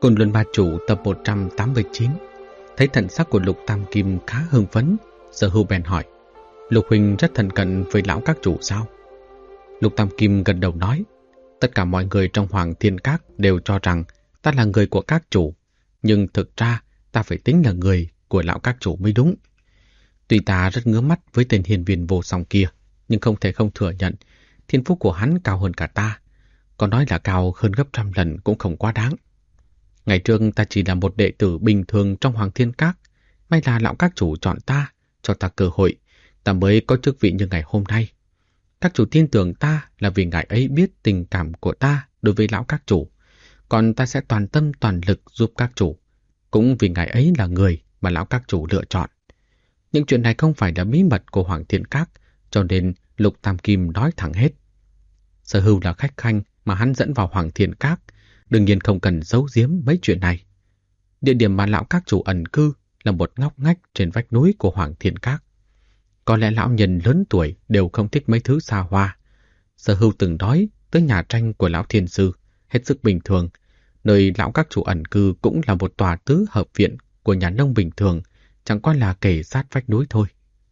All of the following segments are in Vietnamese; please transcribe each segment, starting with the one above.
Côn Luân Ba Chủ tập 189. Thấy thần sắc của Lục Tam Kim khá hưng phấn, Sở Hưu bèn hỏi: Lục huynh rất thân cận với lão các chủ sao? Lục Tam Kim gật đầu nói: tất cả mọi người trong Hoàng Thiên Các đều cho rằng ta là người của các chủ, nhưng thực ra ta phải tính là người của lão các chủ mới đúng. Tuy ta rất ngứa mắt với tên hiền viên vô song kia, nhưng không thể không thừa nhận thiên phú của hắn cao hơn cả ta. Còn nói là cao hơn gấp 100 lần cũng không quá đáng. Ngày trước ta chỉ là một đệ tử bình thường trong Hoàng Thiên Các, may là lão các chủ chọn ta, cho ta cơ hội, ta mới có chức vị như ngày hôm nay. Các chủ tin tưởng ta là vì ngài ấy biết tình cảm của ta đối với lão các chủ, còn ta sẽ toàn tâm toàn lực giúp các chủ, cũng vì ngài ấy là người mà lão các chủ lựa chọn. Những chuyện này không phải là bí mật của Hoàng Thiên Các, cho nên Lục Tam Kim nói thẳng hết. Sở Hưu là khách khanh mà hắn dẫn vào Hoàng Thiên Các, đương nhiên không cần giấu giếm mấy chuyện này. Địa điểm mà lão các chủ ẩn cư là một ngóc ngách trên vách núi của Hoàng Thiên Các. Có lẽ lão nhân lớn tuổi đều không thích mấy thứ xa hoa. Sở Hưu từng nói tới nhà tranh của lão thiên sư, hết sức bình thường. Nơi lão các chủ ẩn cư cũng là một tòa tứ hợp viện của nhà nông bình thường, chẳng qua là kề sát vách núi thôi.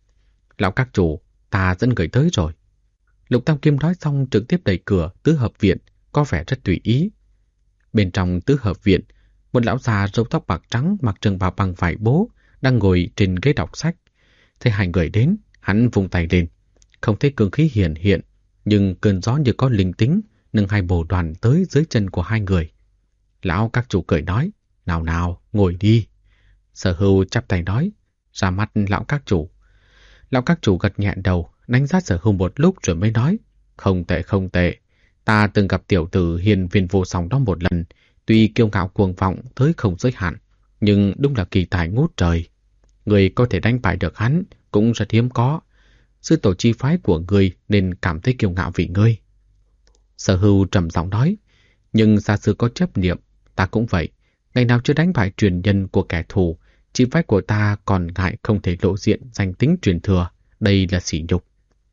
Lão các chủ, ta dẫn người tới rồi. Lục Tam Kim nói xong trực tiếp đẩy cửa tứ hợp viện, có vẻ rất tùy ý. Bên trong tứ hợp viện, một lão già râu tóc bạc trắng mặc trường bào bằng vải bố đang ngồi trên ghế đọc sách. Thấy hai người đến, hắn vung tay lên. Không thấy cương khí hiển hiện, nhưng cơn gió như có linh tính, nâng hai bồ đoàn tới dưới chân của hai người. Lão các chủ cười nói: nào nào, ngồi đi. Sở Hưu chắp tay nói: ra mắt lão các chủ. Lão các chủ gật nhẹ đầu, đánh giá Sở Hưu một lúc rồi mới nói: không tệ không tệ. Ta từng gặp tiểu tử hiền viên vô song đó một lần, tuy kiêu ngạo cuồng vọng tới không giới hạn, nhưng đúng là kỳ tài ngút trời. Người có thể đánh bại được hắn cũng rất hiếm có. Sư tổ chi phái của người nên cảm thấy kiêu ngạo vì ngươi. Sở Hưu trầm giọng nói: nhưng gia sư có chấp niệm, ta cũng vậy. Ngày nào chưa đánh bại truyền nhân của kẻ thù, chi phái của ta còn ngại không thể lộ diện danh tính truyền thừa. Đây là sỉ nhục.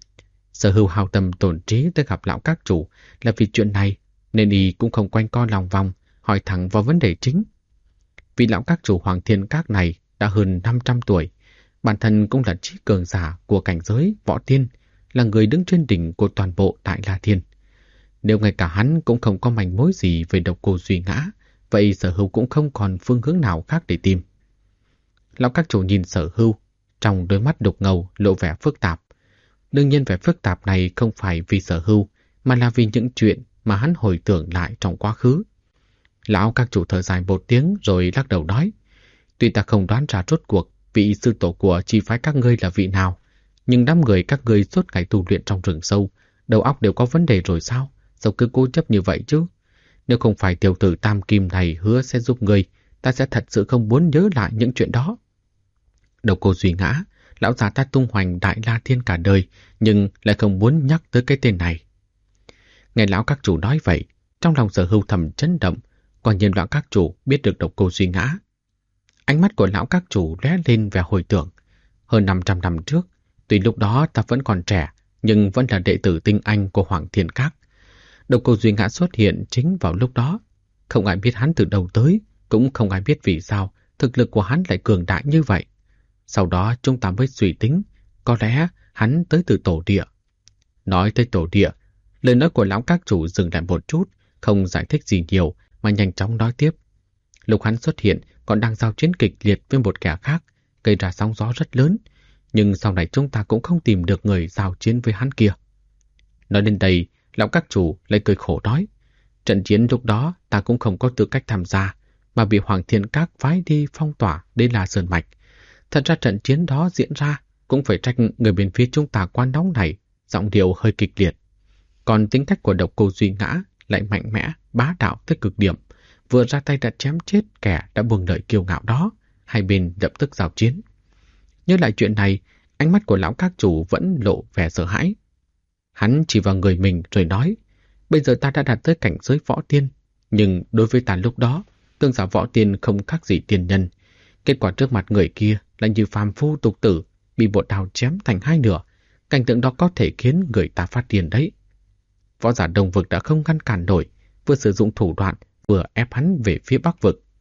Sở Hưu hao tâm tổn trí tới gặp lão các chủ là vì chuyện này, nên y cũng không quanh co lòng vòng, hỏi thẳng vào vấn đề chính. Vị lão các chủ Hoàng Thiên Các này đã hơn 500 tuổi, bản thân cũng là trí cường giả của cảnh giới võ tiên, là người đứng trên đỉnh của toàn bộ Đại La Thiên. Nếu ngay cả hắn cũng không có manh mối gì về độc cô Duy Ngã, vậy Sở Hưu cũng không còn phương hướng nào khác để tìm. Lão các chủ nhìn Sở Hưu, trong đôi mắt đục ngầu lộ vẻ phức tạp. Đương nhiên vẻ phức tạp này không phải vì Sở Hưu, mà là vì những chuyện mà hắn hồi tưởng lại trong quá khứ. Lão các chủ thở dài một tiếng rồi lắc đầu nói: tuy ta không đoán ra rốt cuộc vị sư tổ của chi phái các ngươi là vị nào, nhưng đám người các ngươi suốt ngày tu luyện trong rừng sâu, đầu óc đều có vấn đề rồi sao? Sao cứ cố chấp như vậy chứ? Nếu không phải tiểu tử Tam Kim này hứa sẽ giúp ngươi, ta sẽ thật sự không muốn nhớ lại những chuyện đó. Độc cô Duy Ngã, lão già ta tung hoành Đại La Thiên cả đời, nhưng lại không muốn nhắc tới cái tên này. Nghe lão các chủ nói vậy, trong lòng Sở Hưu thầm chấn động, quả nhiên lão các chủ biết được độc cô Duy Ngã. Ánh mắt của lão các chủ lóe lên vẻ hồi tưởng. Hơn 500 năm trước, tuy lúc đó ta vẫn còn trẻ, nhưng vẫn là đệ tử tinh anh của Hoàng Thiên Các. Độc cô Duy Ngã xuất hiện chính vào lúc đó. Không ai biết hắn từ đâu tới, cũng không ai biết vì sao thực lực của hắn lại cường đại như vậy. Sau đó chúng ta mới suy tính, có lẽ hắn tới từ tổ địa. Nói tới tổ địa, lời nói của lão các chủ dừng lại một chút, không giải thích gì nhiều mà nhanh chóng nói tiếp. Lúc hắn xuất hiện còn đang giao chiến kịch liệt với một kẻ khác, gây ra sóng gió rất lớn, nhưng sau này chúng ta cũng không tìm được người giao chiến với hắn kia. Nói đến đây, lão các chủ lại cười khổ nói: trận chiến lúc đó ta cũng không có tư cách tham gia, mà bị Hoàng Thiên Các phái đi phong tỏa đến La Sơn Mạch. Thật ra trận chiến đó diễn ra cũng phải trách người bên phía chúng ta quá nóng này, giọng điệu hơi kịch liệt. Còn tính cách của độc cô Duy Ngã lại mạnh mẽ, bá đạo tới cực điểm, vừa ra tay đã chém chết kẻ đã buông lời kiêu ngạo đó. Hai bên lập tức giao chiến. Nhớ lại chuyện này, ánh mắt của lão các chủ vẫn lộ vẻ sợ hãi. Hắn chỉ vào người mình rồi nói: bây giờ ta đã đạt tới cảnh giới võ tiên, nhưng đối với ta lúc đó, cường giả võ tiên không khác gì tiên nhân. Kết quả trước mặt người kia là như phàm phu tục tử, bị một đao chém thành hai nửa. Cảnh tượng đó có thể khiến người ta phát điên đấy. Võ giả Đông Vực đã không ngăn cản nổi, vừa sử dụng thủ đoạn, vừa ép hắn về phía Bắc Vực.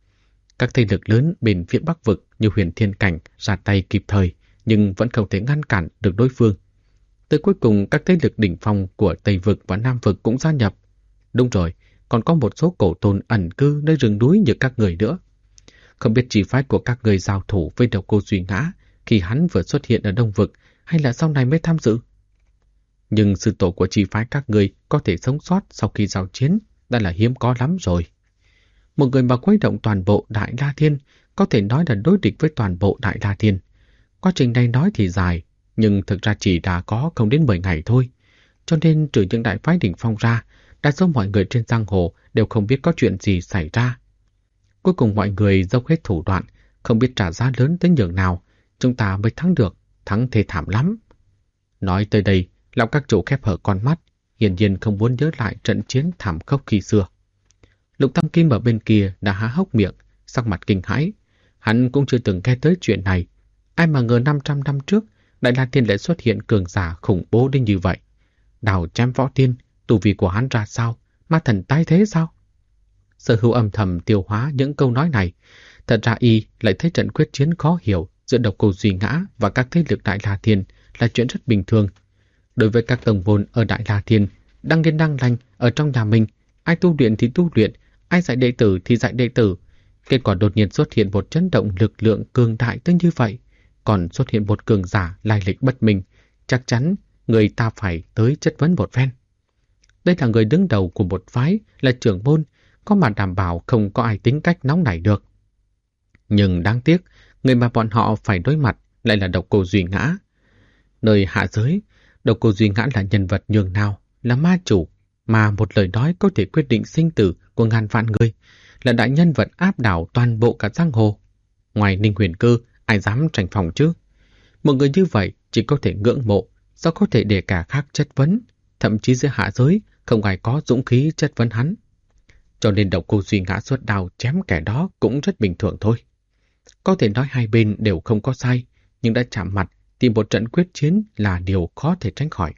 Các thế lực lớn bên phía Bắc vực như Huyền Thiên Cảnh ra tay kịp thời, nhưng vẫn không thể ngăn cản được đối phương. Tới cuối cùng, các thế lực đỉnh phong của Tây vực và Nam vực cũng gia nhập. Đúng rồi, còn có một số cổ tôn ẩn cư nơi rừng núi như các người nữa. Không biết chỉ phái của các người giao thủ với Độc Cô Duy Ngã khi hắn vừa xuất hiện ở Đông vực hay là sau này mới tham dự. Nhưng sư tổ của chỉ phái các người có thể sống sót sau khi giao chiến đã là hiếm có lắm rồi. Một người mà khuấy động toàn bộ Đại La Thiên có thể nói là đối địch với toàn bộ Đại La Thiên. Quá trình này nói thì dài, nhưng thực ra chỉ đã có không đến 10 ngày thôi. Cho nên trừ những đại phái đỉnh phong ra, đa số mọi người trên giang hồ đều không biết có chuyện gì xảy ra. Cuối cùng mọi người dốc hết thủ đoạn, không biết trả giá lớn tới nhường nào, chúng ta mới thắng được, thắng thê thảm lắm. Nói tới đây, lão các chủ khép hở con mắt, hiển nhiên không muốn nhớ lại trận chiến thảm khốc khi xưa. Lục Tam Kim ở bên kia đã há hốc miệng, sắc mặt kinh hãi. Hắn cũng chưa từng nghe tới chuyện này. Ai mà ngờ 500 năm trước, Đại La Thiên lại xuất hiện cường giả khủng bố đến như vậy. Đào chém võ tiên, tu vi của hắn ra sao? Ma thần tái thế sao? Sở Hữu âm thầm tiêu hóa những câu nói này. Thật ra y lại thấy trận quyết chiến khó hiểu giữa Độc Cô Duy Ngã và các thế lực Đại La Thiên là chuyện rất bình thường. Đối với các tông môn ở Đại La Thiên, đang yên đang lành ở trong nhà mình, ai tu luyện thì tu luyện, ai dạy đệ tử thì dạy đệ tử. Kết quả đột nhiên xuất hiện một chấn động lực lượng cường đại tới như vậy, còn xuất hiện một cường giả lai lịch bất minh, chắc chắn người ta phải tới chất vấn một phen. Đây là người đứng đầu của một phái, là trưởng môn, có mà đảm bảo không có ai tính cách nóng nảy được. Nhưng đáng tiếc, người mà bọn họ phải đối mặt lại là Độc Cô Duy Ngã. Nơi hạ giới, Độc Cô Duy Ngã là nhân vật nhường nào, là ma chủ, mà một lời nói có thể quyết định sinh tử của ngàn vạn người, là đại nhân vật áp đảo toàn bộ cả giang hồ. Ngoài Ninh Huyền Cơ, ai dám tranh phòng chứ? Một người như vậy chỉ có thể ngưỡng mộ, sao có thể để cả khác chất vấn, thậm chí giữa hạ giới không ai có dũng khí chất vấn hắn. Cho nên Độc Cô Duy Ngã xuất đao chém kẻ đó cũng rất bình thường thôi. Có thể nói hai bên đều không có sai, nhưng đã chạm mặt thì một trận quyết chiến là điều khó thể tránh khỏi.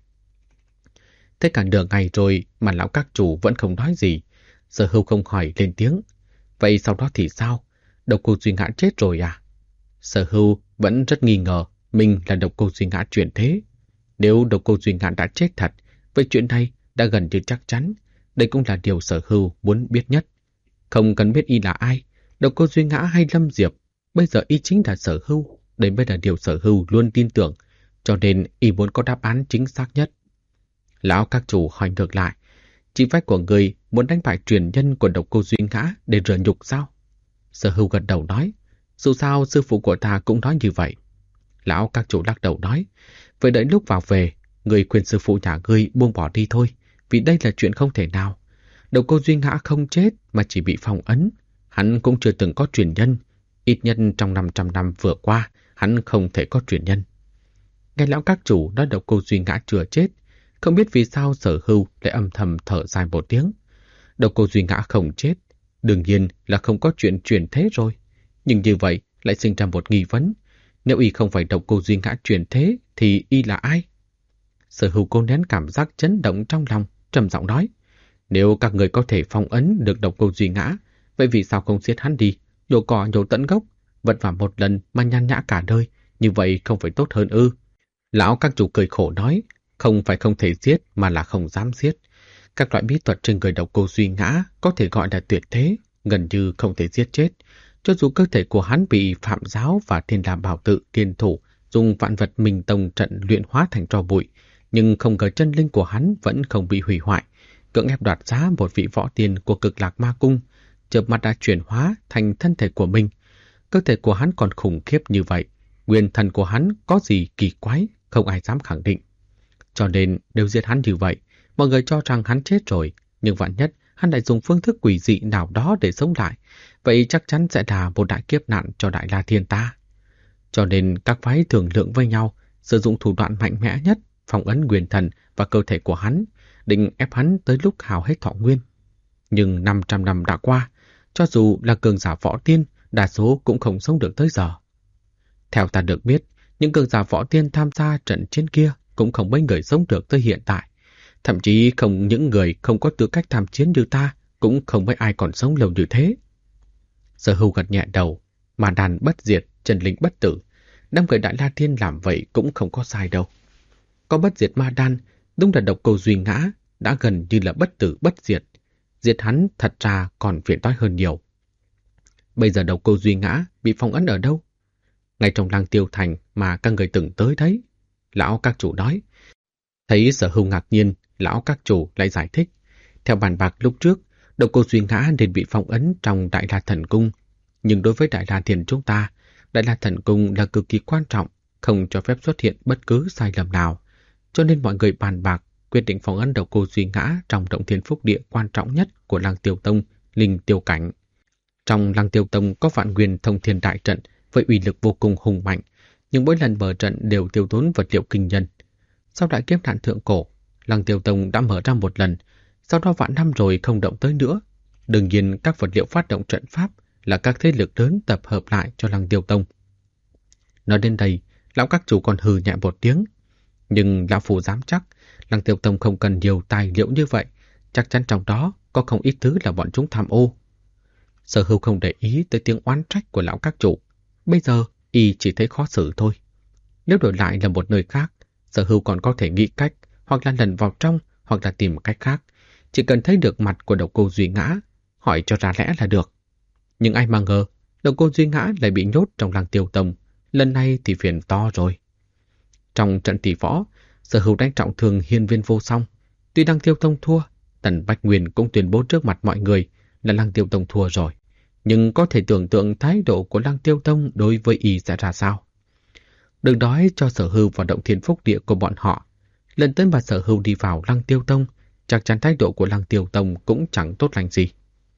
Thế cả nửa ngày rồi mà lão các chủ vẫn không nói gì. Sở Hữu không hỏi lên tiếng. Vậy sau đó thì sao? Độc Cô Duy Ngã chết rồi à? Sở Hữu vẫn rất nghi ngờ mình là Độc Cô Duy Ngã chuyển thế. Nếu Độc Cô Duy Ngã đã chết thật, vậy chuyện này đã gần như chắc chắn. Đây cũng là điều Sở Hữu muốn biết nhất. Không cần biết y là ai, Độc Cô Duy Ngã hay Lâm Diệp, bây giờ y chính là Sở Hữu. Đây mới là điều Sở Hữu luôn tin tưởng, cho nên y muốn có đáp án chính xác nhất. Lão các chủ hỏi ngược lại, chỉ phái của người muốn đánh bại truyền nhân của Độc Cô Duy Ngã để rửa nhục sao? Sở Hữu gật đầu nói, dù sao sư phụ của ta cũng nói như vậy. Lão các chủ lắc đầu nói, vậy đợi lúc vào về, người khuyên sư phụ nhà ngươi buông bỏ đi thôi, vì đây là chuyện không thể nào. Độc Cô Duy Ngã không chết mà chỉ bị phong ấn, hắn cũng chưa từng có truyền nhân, ít nhất trong 500 năm vừa qua, hắn không thể có truyền nhân. Nghe lão các chủ nói Độc Cô Duy Ngã chưa chết, không biết vì sao Sở Hữu lại âm thầm thở dài một tiếng. Độc Cô Duy Ngã không chết, đương nhiên là không có chuyện chuyển thế rồi. Nhưng như vậy lại sinh ra một nghi vấn. Nếu y không phải Độc Cô Duy Ngã chuyển thế, thì y là ai? Sở Hữu cố nén cảm giác chấn động trong lòng, trầm giọng nói. Nếu các người có thể phong ấn được Độc Cô Duy Ngã, vậy vì sao không giết hắn đi, nhổ cỏ nhổ tận gốc, vất vả một lần mà nhàn nhã cả đời, như vậy không phải tốt hơn ư? Lão các chủ cười khổ nói, không phải không thể giết mà là không dám giết. Các loại bí thuật trên người Độc Cô Duy Ngã có thể gọi là tuyệt thế, gần như không thể giết chết. Cho dù cơ thể của hắn bị Phạm Giáo và Thiên Đàm Bảo Tự kiên thủ dùng vạn vật Minh Tông trận luyện hóa thành tro bụi, nhưng không ngờ chân linh của hắn vẫn không bị hủy hoại, cưỡng ép đoạt giá một vị võ tiên của Cực Lạc Ma Cung, chợp mắt đã chuyển hóa thành thân thể của mình. Cơ thể của hắn còn khủng khiếp như vậy, nguyên thần của hắn có gì kỳ quái, không ai dám khẳng định. Cho nên nếu giết hắn như vậy, mọi người cho rằng hắn chết rồi, nhưng vạn nhất hắn lại dùng phương thức quỷ dị nào đó để sống lại, vậy chắc chắn sẽ là một đại kiếp nạn cho Đại La Thiên ta. Cho nên các phái thương lượng với nhau, sử dụng thủ đoạn mạnh mẽ nhất, phong ấn nguyên thần và cơ thể của hắn, định ép hắn tới lúc hao hết thọ nguyên. Nhưng 500 năm đã qua, cho dù là cường giả võ tiên, đa số cũng không sống được tới giờ. Theo ta được biết, những cường giả võ tiên tham gia trận chiến kia cũng không mấy người sống được tới hiện tại. Thậm chí không những người không có tư cách tham chiến như ta, cũng không mấy ai còn sống lâu như thế. Sở Hưu gật nhẹ đầu, mà đàn bất diệt, chân linh bất tử. Năm người Đại La Thiên làm vậy cũng không có sai đâu. Có bất diệt ma đan, đúng là độc cô Duy Ngã đã gần như là bất tử bất diệt. Diệt hắn thật ra còn phiền toái hơn nhiều. Bây giờ độc cô Duy Ngã bị phong ấn ở đâu? Ngay trong Lăng Tiêu Thành mà các người từng tới đấy. Lão các chủ nói. Thấy Sở Hưu ngạc nhiên, lão các chủ lại giải thích. Theo bàn bạc lúc trước, độc cô Duy Ngã nên bị phong ấn trong Đại La Thần Cung. Nhưng đối với Đại La Thiên chúng ta, Đại La Thần Cung là cực kỳ quan trọng, không cho phép xuất hiện bất cứ sai lầm nào. Cho nên mọi người bàn bạc quyết định phong ấn độc cô Duy Ngã trong Động Thiên Phúc Địa quan trọng nhất của Lăng Tiêu Tông, Linh Tiêu Cảnh. Trong Lăng Tiêu Tông có Vạn Nguyên Thông Thiên Đại Trận với uy lực vô cùng hùng mạnh, nhưng mỗi lần mở trận đều tiêu tốn vật liệu kinh nhân. Sau đại kiếp nạn thượng cổ, Lăng Tiêu Tông đã mở ra một lần, sau đó vạn năm rồi không động tới nữa. Đương nhiên các vật liệu phát động trận pháp là các thế lực lớn tập hợp lại cho Lăng Tiêu Tông. Nói đến đây, lão các chủ còn hừ nhẹ một tiếng. Nhưng lão phu dám chắc, Lăng Tiêu Tông không cần nhiều tài liệu như vậy, chắc chắn trong đó có không ít thứ là bọn chúng tham ô. Sở Hưu không để ý tới tiếng oán trách của lão các chủ. Bây giờ, y chỉ thấy khó xử thôi. Nếu đổi lại là một nơi khác, Sở Hưu còn có thể nghĩ cách, hoặc là lần vào trong, hoặc là tìm cách khác. Chỉ cần thấy được mặt của độc cô Duy Ngã, hỏi cho ra lẽ là được. Nhưng ai mà ngờ, độc cô Duy Ngã lại bị nhốt trong Lăng Tiêu Tông. Lần này thì phiền to rồi. Trong trận tỷ võ, Sở Hưu đánh trọng thương Hiên Viên Vô Song. Tuy Lăng Tiêu Tông thua, Tần Bạch Nguyên cũng tuyên bố trước mặt mọi người là Lăng Tiêu Tông thua rồi. Nhưng có thể tưởng tượng thái độ của Lăng Tiêu Tông đối với y sẽ ra sao. Đừng nói cho Sở Hưu vào Động Thiên Phúc Địa của bọn họ. Lần tới mà Sở Hưu đi vào Lăng Tiêu Tông, chắc chắn thái độ của Lăng Tiêu Tông cũng chẳng tốt lành gì.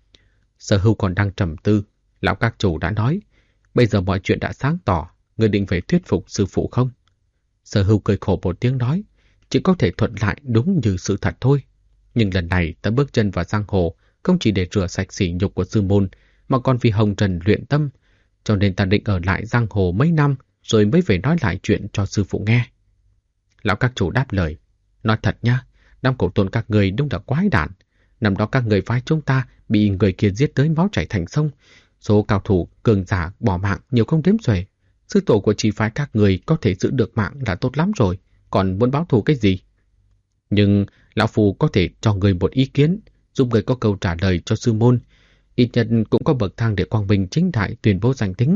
Sở Hưu còn đang trầm tư, lão các chủ đã nói, bây giờ mọi chuyện đã sáng tỏ, người định phải thuyết phục sư phụ không? Sở Hưu cười khổ một tiếng nói, chỉ có thể thuận lại đúng như sự thật thôi. Nhưng lần này ta bước chân vào giang hồ không chỉ để rửa sạch sỉ nhục của sư môn, mà còn vì hồng trần luyện tâm, cho nên ta định ở lại giang hồ mấy năm rồi mới về nói lại chuyện cho sư phụ nghe. Lão các chủ đáp lời, nói thật nha, năm cổ tôn các người đúng là quái đản. Năm đó các người phái chúng ta bị người kia giết tới máu chảy thành sông, số cao thủ cường giả bỏ mạng nhiều không đếm xuể. Sư tổ của chỉ phái các người có thể giữ được mạng là tốt lắm rồi, còn muốn báo thù cái gì? Nhưng lão phu có thể cho người một ý kiến, giúp người có câu trả lời cho sư môn. Ít nhất cũng có bậc thang để quang bình chính đại tuyên bố danh tính.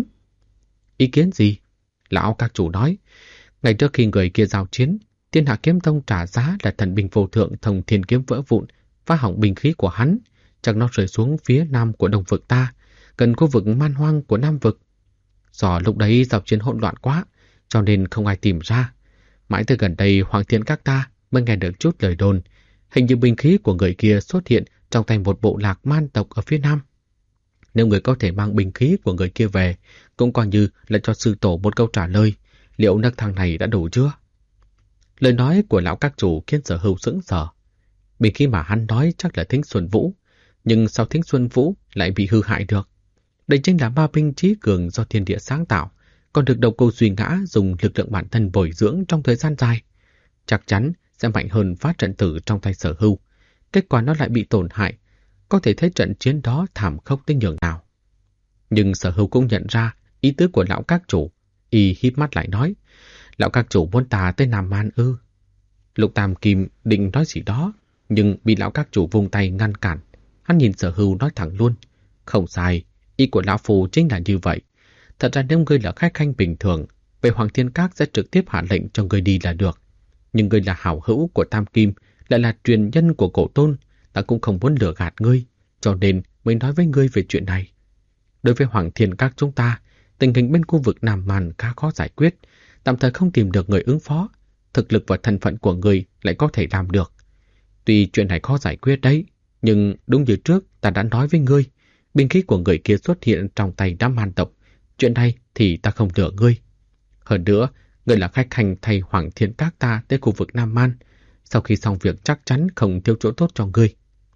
Ý kiến gì? Lão các chủ nói, ngày trước khi người kia giao chiến, Thiên Hạ Kiếm Tông trả giá là thần binh vô thượng Thông Thiên Kiếm vỡ vụn, phá hỏng binh khí của hắn, chắc nó rơi xuống phía nam của Đông vực ta, gần khu vực man hoang của Nam vực. Do lúc đấy giao chiến hỗn loạn quá, cho nên không ai tìm ra. Mãi tới gần đây Hoàng Thiên các ta mới nghe được chút lời đồn, hình như binh khí của người kia xuất hiện trong tay một bộ lạc man tộc ở phía nam. Nếu người có thể mang binh khí của người kia về, cũng coi như là cho sư tổ một câu trả lời, liệu nấc thang này đã đủ chưa? Lời nói của lão các chủ khiến Sở Hưu sững sờ. Binh khí mà hắn nói chắc là Thính Xuân Vũ, nhưng sao Thính Xuân Vũ lại bị hư hại được? Đây chính là ma binh trí cường do thiên địa sáng tạo, còn được độc cô Duy Ngã dùng lực lượng bản thân bồi dưỡng trong thời gian dài. Chắc chắn sẽ mạnh hơn phá trận tử trong tay Sở Hưu. Kết quả nó lại bị tổn hại, có thể thấy trận chiến đó thảm khốc tới nhường nào. Nhưng Sở Hưu cũng nhận ra ý tứ của lão các chủ, y híp mắt lại nói, lão các chủ muốn ta tới Nam Man ư? Lục Tam Kim định nói gì đó, nhưng bị lão các chủ vung tay ngăn cản. Hắn nhìn Sở Hưu nói thẳng luôn, không sai, ý của lão phù chính là như vậy. Thật ra nếu ngươi là khách khanh bình thường, về Hoàng Thiên Các sẽ trực tiếp hạ lệnh cho ngươi đi là được. Nhưng ngươi là hảo hữu của Tam Kim, lại là truyền nhân của cổ tôn, ta cũng không muốn lừa gạt ngươi, cho nên mới nói với ngươi về chuyện này. Đối với Hoàng Thiên Các chúng ta, tình hình bên khu vực Nam Man khá khó giải quyết, tạm thời không tìm được người ứng phó, thực lực và thân phận của ngươi lại có thể làm được. Tuy chuyện này khó giải quyết đấy, nhưng đúng như trước ta đã nói với ngươi, binh khí của người kia xuất hiện trong tay đám man tộc, chuyện này thì ta không lừa ngươi. Hơn nữa, ngươi là khách hành thay Hoàng Thiên Các ta tới khu vực Nam Man, sau khi xong việc chắc chắn không thiếu chỗ tốt cho ngươi.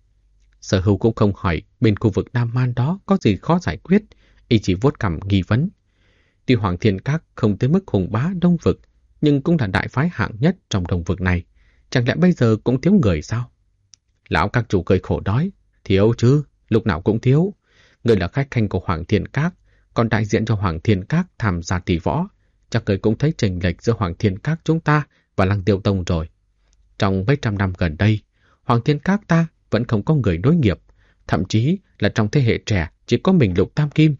Sở Hưu cũng không hỏi bên khu vực Nam Man đó có gì khó giải quyết, y chỉ vuốt cằm nghi vấn. Tuy Hoàng Thiên Các không tới mức hùng bá Đông vực, nhưng cũng là đại phái hạng nhất trong Đông vực này. Chẳng lẽ bây giờ cũng thiếu người sao? Lão các chủ cười khổ nói, thiếu chứ, lúc nào cũng thiếu. Người là khách khanh của Hoàng Thiên Các, còn đại diện cho Hoàng Thiên Các tham gia tỷ võ. Chắc người cũng thấy chênh lệch giữa Hoàng Thiên Các chúng ta và Lăng Tiêu Tông rồi. Trong mấy trăm năm gần đây, Hoàng Thiên Các ta vẫn không có người nối nghiệp, thậm chí là trong thế hệ trẻ chỉ có mình Lục Tam Kim.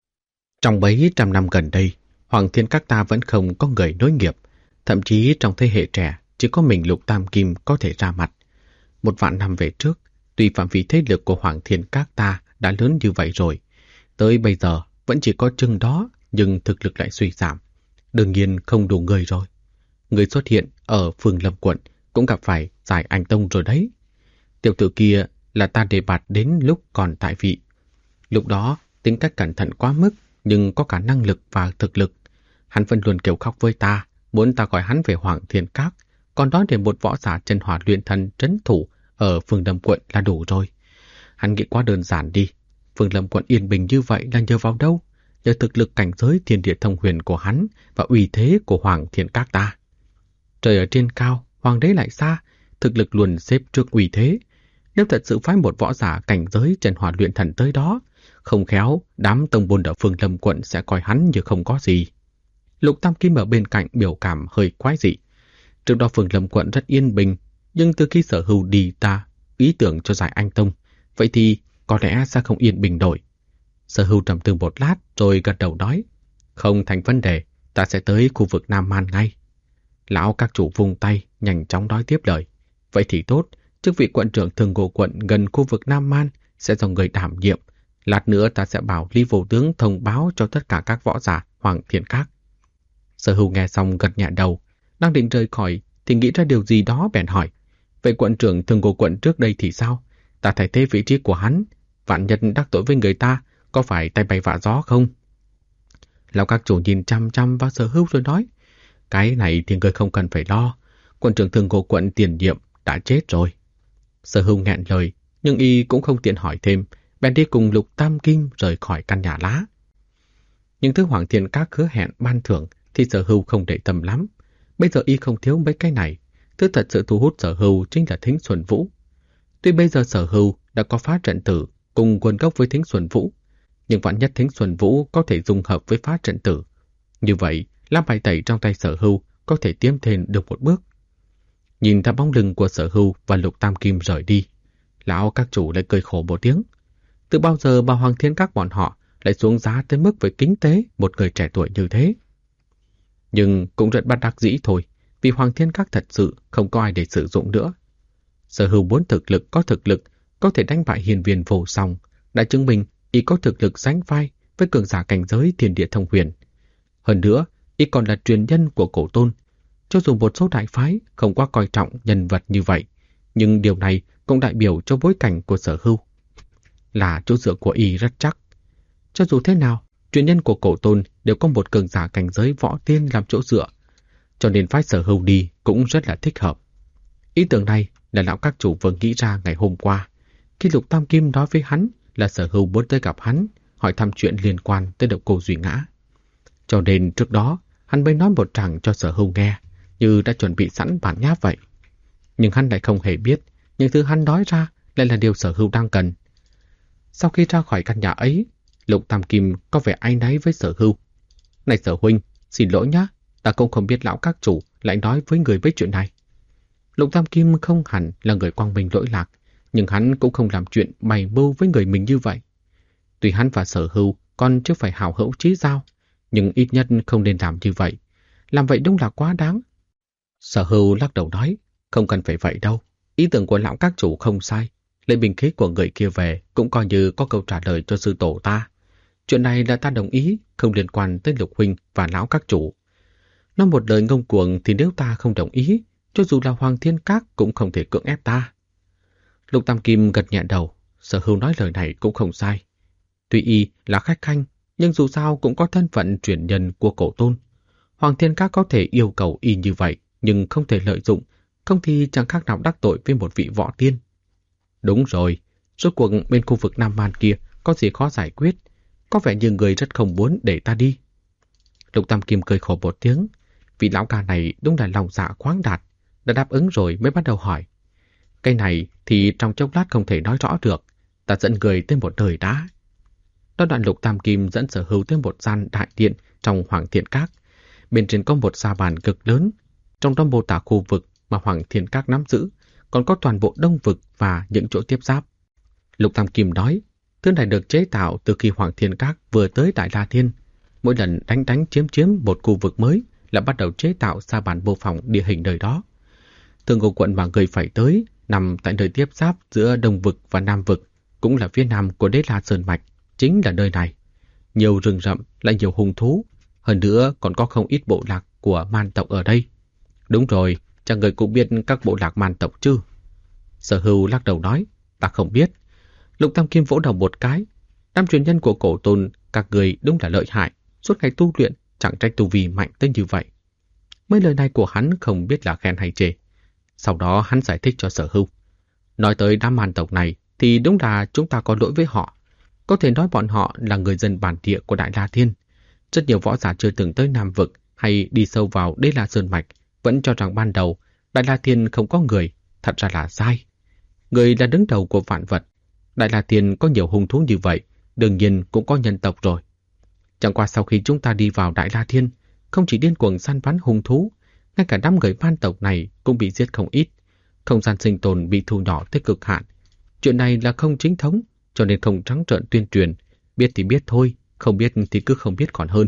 Trong mấy trăm năm gần đây, Hoàng Thiên Các ta vẫn không có người nối nghiệp, thậm chí trong thế hệ trẻ chỉ có mình Lục Tam Kim có thể ra mặt. 1.000 năm về trước, tuy phạm vi thế lực của Hoàng Thiên Các ta đã lớn như vậy rồi, tới bây giờ vẫn chỉ có chừng đó, nhưng thực lực lại suy giảm. Đương nhiên không đủ người rồi. Người xuất hiện ở phường Lâm Quận cũng gặp phải Giải Anh Tông rồi đấy. Tiểu tử kia là ta đề bạt đến lúc còn tại vị. Lúc đó tính cách cẩn thận quá mức, nhưng có cả năng lực và thực lực. Hắn vẫn luôn kêu khóc với ta, muốn ta gọi hắn về Hoàng Thiên Các, còn đó để một võ giả chân hỏa luyện thần trấn thủ ở phường Lâm Quận là đủ rồi. Hắn nghĩ quá đơn giản đi. Phường Lâm Quận yên bình như vậy là nhờ vào đâu? Nhờ thực lực cảnh giới thiên địa thông huyền của hắn và uy thế của Hoàng Thiên Các ta. Trời ở trên cao, hoàng đế lại xa, thực lực luôn xếp trước uy thế. Nếu thật sự phái một võ giả cảnh giới chân hỏa luyện thần tới đó, không khéo đám tông môn ở phường Lâm Quận sẽ coi hắn như không có gì. Lục Tam Kim ở bên cạnh biểu cảm hơi quái dị. Trước đó phường Lâm Quận rất yên bình, nhưng từ khi Sở Hưu đi ta ý tưởng cho Giải Anh Tông, vậy thì có lẽ sẽ không yên bình đổi. Sở Hưu trầm tư một lát rồi gật đầu nói, không thành vấn đề, ta sẽ tới khu vực Nam Man ngay. Lão các chủ vung tay, nhanh chóng nói tiếp lời. Vậy thì tốt, chức vị quận trưởng Thường Ngộ quận gần khu vực Nam Man sẽ do người đảm nhiệm. Lát nữa ta sẽ bảo Lý Vô Tướng thông báo cho tất cả các võ giả Hoàng Thiên Các. Sở Hưu nghe xong gật nhẹ đầu, đang định rời khỏi thì nghĩ ra điều gì đó bèn hỏi. Vậy quận trưởng Thường Ngộ quận trước đây thì sao? Ta thay thế vị trí của hắn, vạn nhất đắc tội với người ta, có phải tay bay vạ gió không? Lão các chủ nhìn chăm chăm vào Sở Hưu rồi nói, cái này thì người không cần phải lo, quận trưởng Thường Ngộ quận tiền nhiệm đã chết rồi. Sở Hưu nghẹn lời, nhưng y cũng không tiện hỏi thêm, bèn đi cùng Lục Tam Kim rời khỏi căn nhà lá. Những thứ Hoàng Thiên Các hứa hẹn ban thưởng thì Sở Hưu không để tâm lắm. Bây giờ y không thiếu mấy cái này, thứ thật sự thu hút Sở Hưu chính là Thính Xuân Vũ. Tuy bây giờ Sở Hưu đã có phá trận tử cùng nguồn gốc với Thính Xuân Vũ, nhưng vạn nhất Thính Xuân Vũ có thể dung hợp với phá trận tử. Như vậy, lá bài tẩy trong tay Sở Hưu có thể tiến thêm được một bước. Nhìn theo bóng lưng của Sở Hưu và Lục Tam Kim rời đi, lão các chủ lại cười khổ một tiếng. Từ bao giờ mà Hoàng Thiên Các bọn họ lại xuống giá tới mức phải kính tế một người trẻ tuổi như thế? Nhưng cũng rất bất đắc dĩ thôi, vì Hoàng Thiên Các thật sự không có ai để sử dụng nữa. Sở Hưu muốn thực lực, có thể đánh bại hiền viên vô song, đã chứng minh y có thực lực sánh vai với cường giả cảnh giới thiên địa thông huyền. Hơn nữa, y còn là truyền nhân của Cổ Tôn. Cho dù một số đại phái không quá coi trọng nhân vật như vậy, nhưng điều này cũng đại biểu cho bối cảnh của Sở Hưu. Là chỗ dựa của y rất chắc. Cho dù thế nào, truyền nhân của Cổ Tôn đều có một cường giả cảnh giới võ tiên làm chỗ dựa, cho nên phái Sở Hưu đi cũng rất là thích hợp. Ý tưởng này là lão các chủ vừa nghĩ ra ngày hôm qua, khi Lục Tam Kim nói với hắn là Sở Hưu muốn tới gặp hắn, hỏi thăm chuyện liên quan tới Độc Cô Duy Ngã. Cho nên trước đó, hắn mới nói một tràng cho Sở Hưu nghe, như đã chuẩn bị sẵn bản nháp vậy. Nhưng hắn lại không hề biết, những thứ hắn nói ra lại là điều Sở Hưu đang cần. Sau khi ra khỏi căn nhà ấy, Lục Tam Kim có vẻ áy náy với Sở Hưu. Này Sở huynh, xin lỗi nhá, ta cũng không biết lão các chủ lại nói với người với chuyện này. Lục Tam Kim không hẳn là người quang minh lỗi lạc, nhưng hắn cũng không làm chuyện bày mưu với người mình như vậy. Tuy hắn và Sở Hưu còn chưa phải hảo hữu chí giao, nhưng ít nhất không nên làm như vậy. Làm vậy đúng là quá đáng. Sở Hưu lắc đầu nói, không cần phải vậy đâu. Ý tưởng của lão các chủ không sai. Lấy binh khí của người kia về cũng coi như có câu trả lời cho sư tổ ta. Chuyện này là ta đồng ý, không liên quan tới Lục huynh và lão các chủ. Nói một lời ngông cuồng thì nếu ta không đồng ý, cho dù là Hoàng Thiên Các cũng không thể cưỡng ép ta. Lục Tam Kim gật nhẹ đầu, Sở Hưu nói lời này cũng không sai. Tuy y là khách khanh, nhưng dù sao cũng có thân phận truyền nhân của Cổ Tôn. Hoàng Thiên Các có thể yêu cầu y như vậy, nhưng không thể lợi dụng, không thì chẳng khác nào đắc tội với một vị võ tiên. Đúng rồi, rốt cuộc bên khu vực Nam Man kia có gì khó giải quyết, có vẻ như người rất không muốn để ta đi. Lục Tam Kim cười khổ một tiếng, vị lão ca này đúng là lòng dạ khoáng đạt, đã đáp ứng rồi mới bắt đầu hỏi. Cái này thì trong chốc lát không thể nói rõ được, ta dẫn người tới một đời đã. Đó đoạn Lục Tam Kim dẫn Sở Hưu tới một gian đại điện trong Hoàng Thiên Các. Bên trên có một sa bàn cực lớn, trong đó mô tả khu vực mà Hoàng Thiên Các nắm giữ, còn có toàn bộ đông vực và những chỗ tiếp giáp. Lục Tam Kim nói, thứ này được chế tạo từ khi Hoàng Thiên Các vừa tới Đại La Thiên. Mỗi lần đánh chiếm một khu vực mới là bắt đầu chế tạo sa bàn mô phỏng địa hình nơi đó. Thương Ngô quận mà người phải tới nằm tại nơi tiếp giáp giữa Đông vực và Nam vực, cũng là phía nam của Đế La Sơn Mạch, chính là nơi này. Nhiều rừng rậm, lại nhiều hung thú, hơn nữa còn có không ít bộ lạc của man tộc ở đây. Đúng rồi, chắc người cũng biết các bộ lạc man tộc chứ? Sở Hưu lắc đầu nói, ta không biết. Lục Tam Kim vỗ đầu một cái, đám truyền nhân của cổ tôn, các người đúng là lợi hại, suốt ngày tu luyện, chẳng trách tu vi mạnh tới như vậy. Mấy lời này của hắn không biết là khen hay chê. Sau đó hắn giải thích cho Sở Hưu. Nói tới đám man tộc này thì đúng là chúng ta có lỗi với họ. Có thể nói bọn họ là người dân bản địa của Đại La Thiên. Rất nhiều võ giả chưa từng tới Nam vực hay đi sâu vào Đế La Sơn Mạch vẫn cho rằng ban đầu Đại La Thiên không có người, thật ra là sai. Người là đứng đầu của vạn vật. Đại La Thiên có nhiều hung thú như vậy, đương nhiên cũng có nhân tộc rồi. Chẳng qua sau khi chúng ta đi vào Đại La Thiên, không chỉ điên cuồng săn bắn hung thú, ngay cả đám người man tộc này cũng bị giết không ít. Không gian sinh tồn bị thu nhỏ tới cực hạn. Chuyện này là không chính thống, cho nên không trắng trợn tuyên truyền. Biết thì biết thôi, không biết thì cứ không biết còn hơn.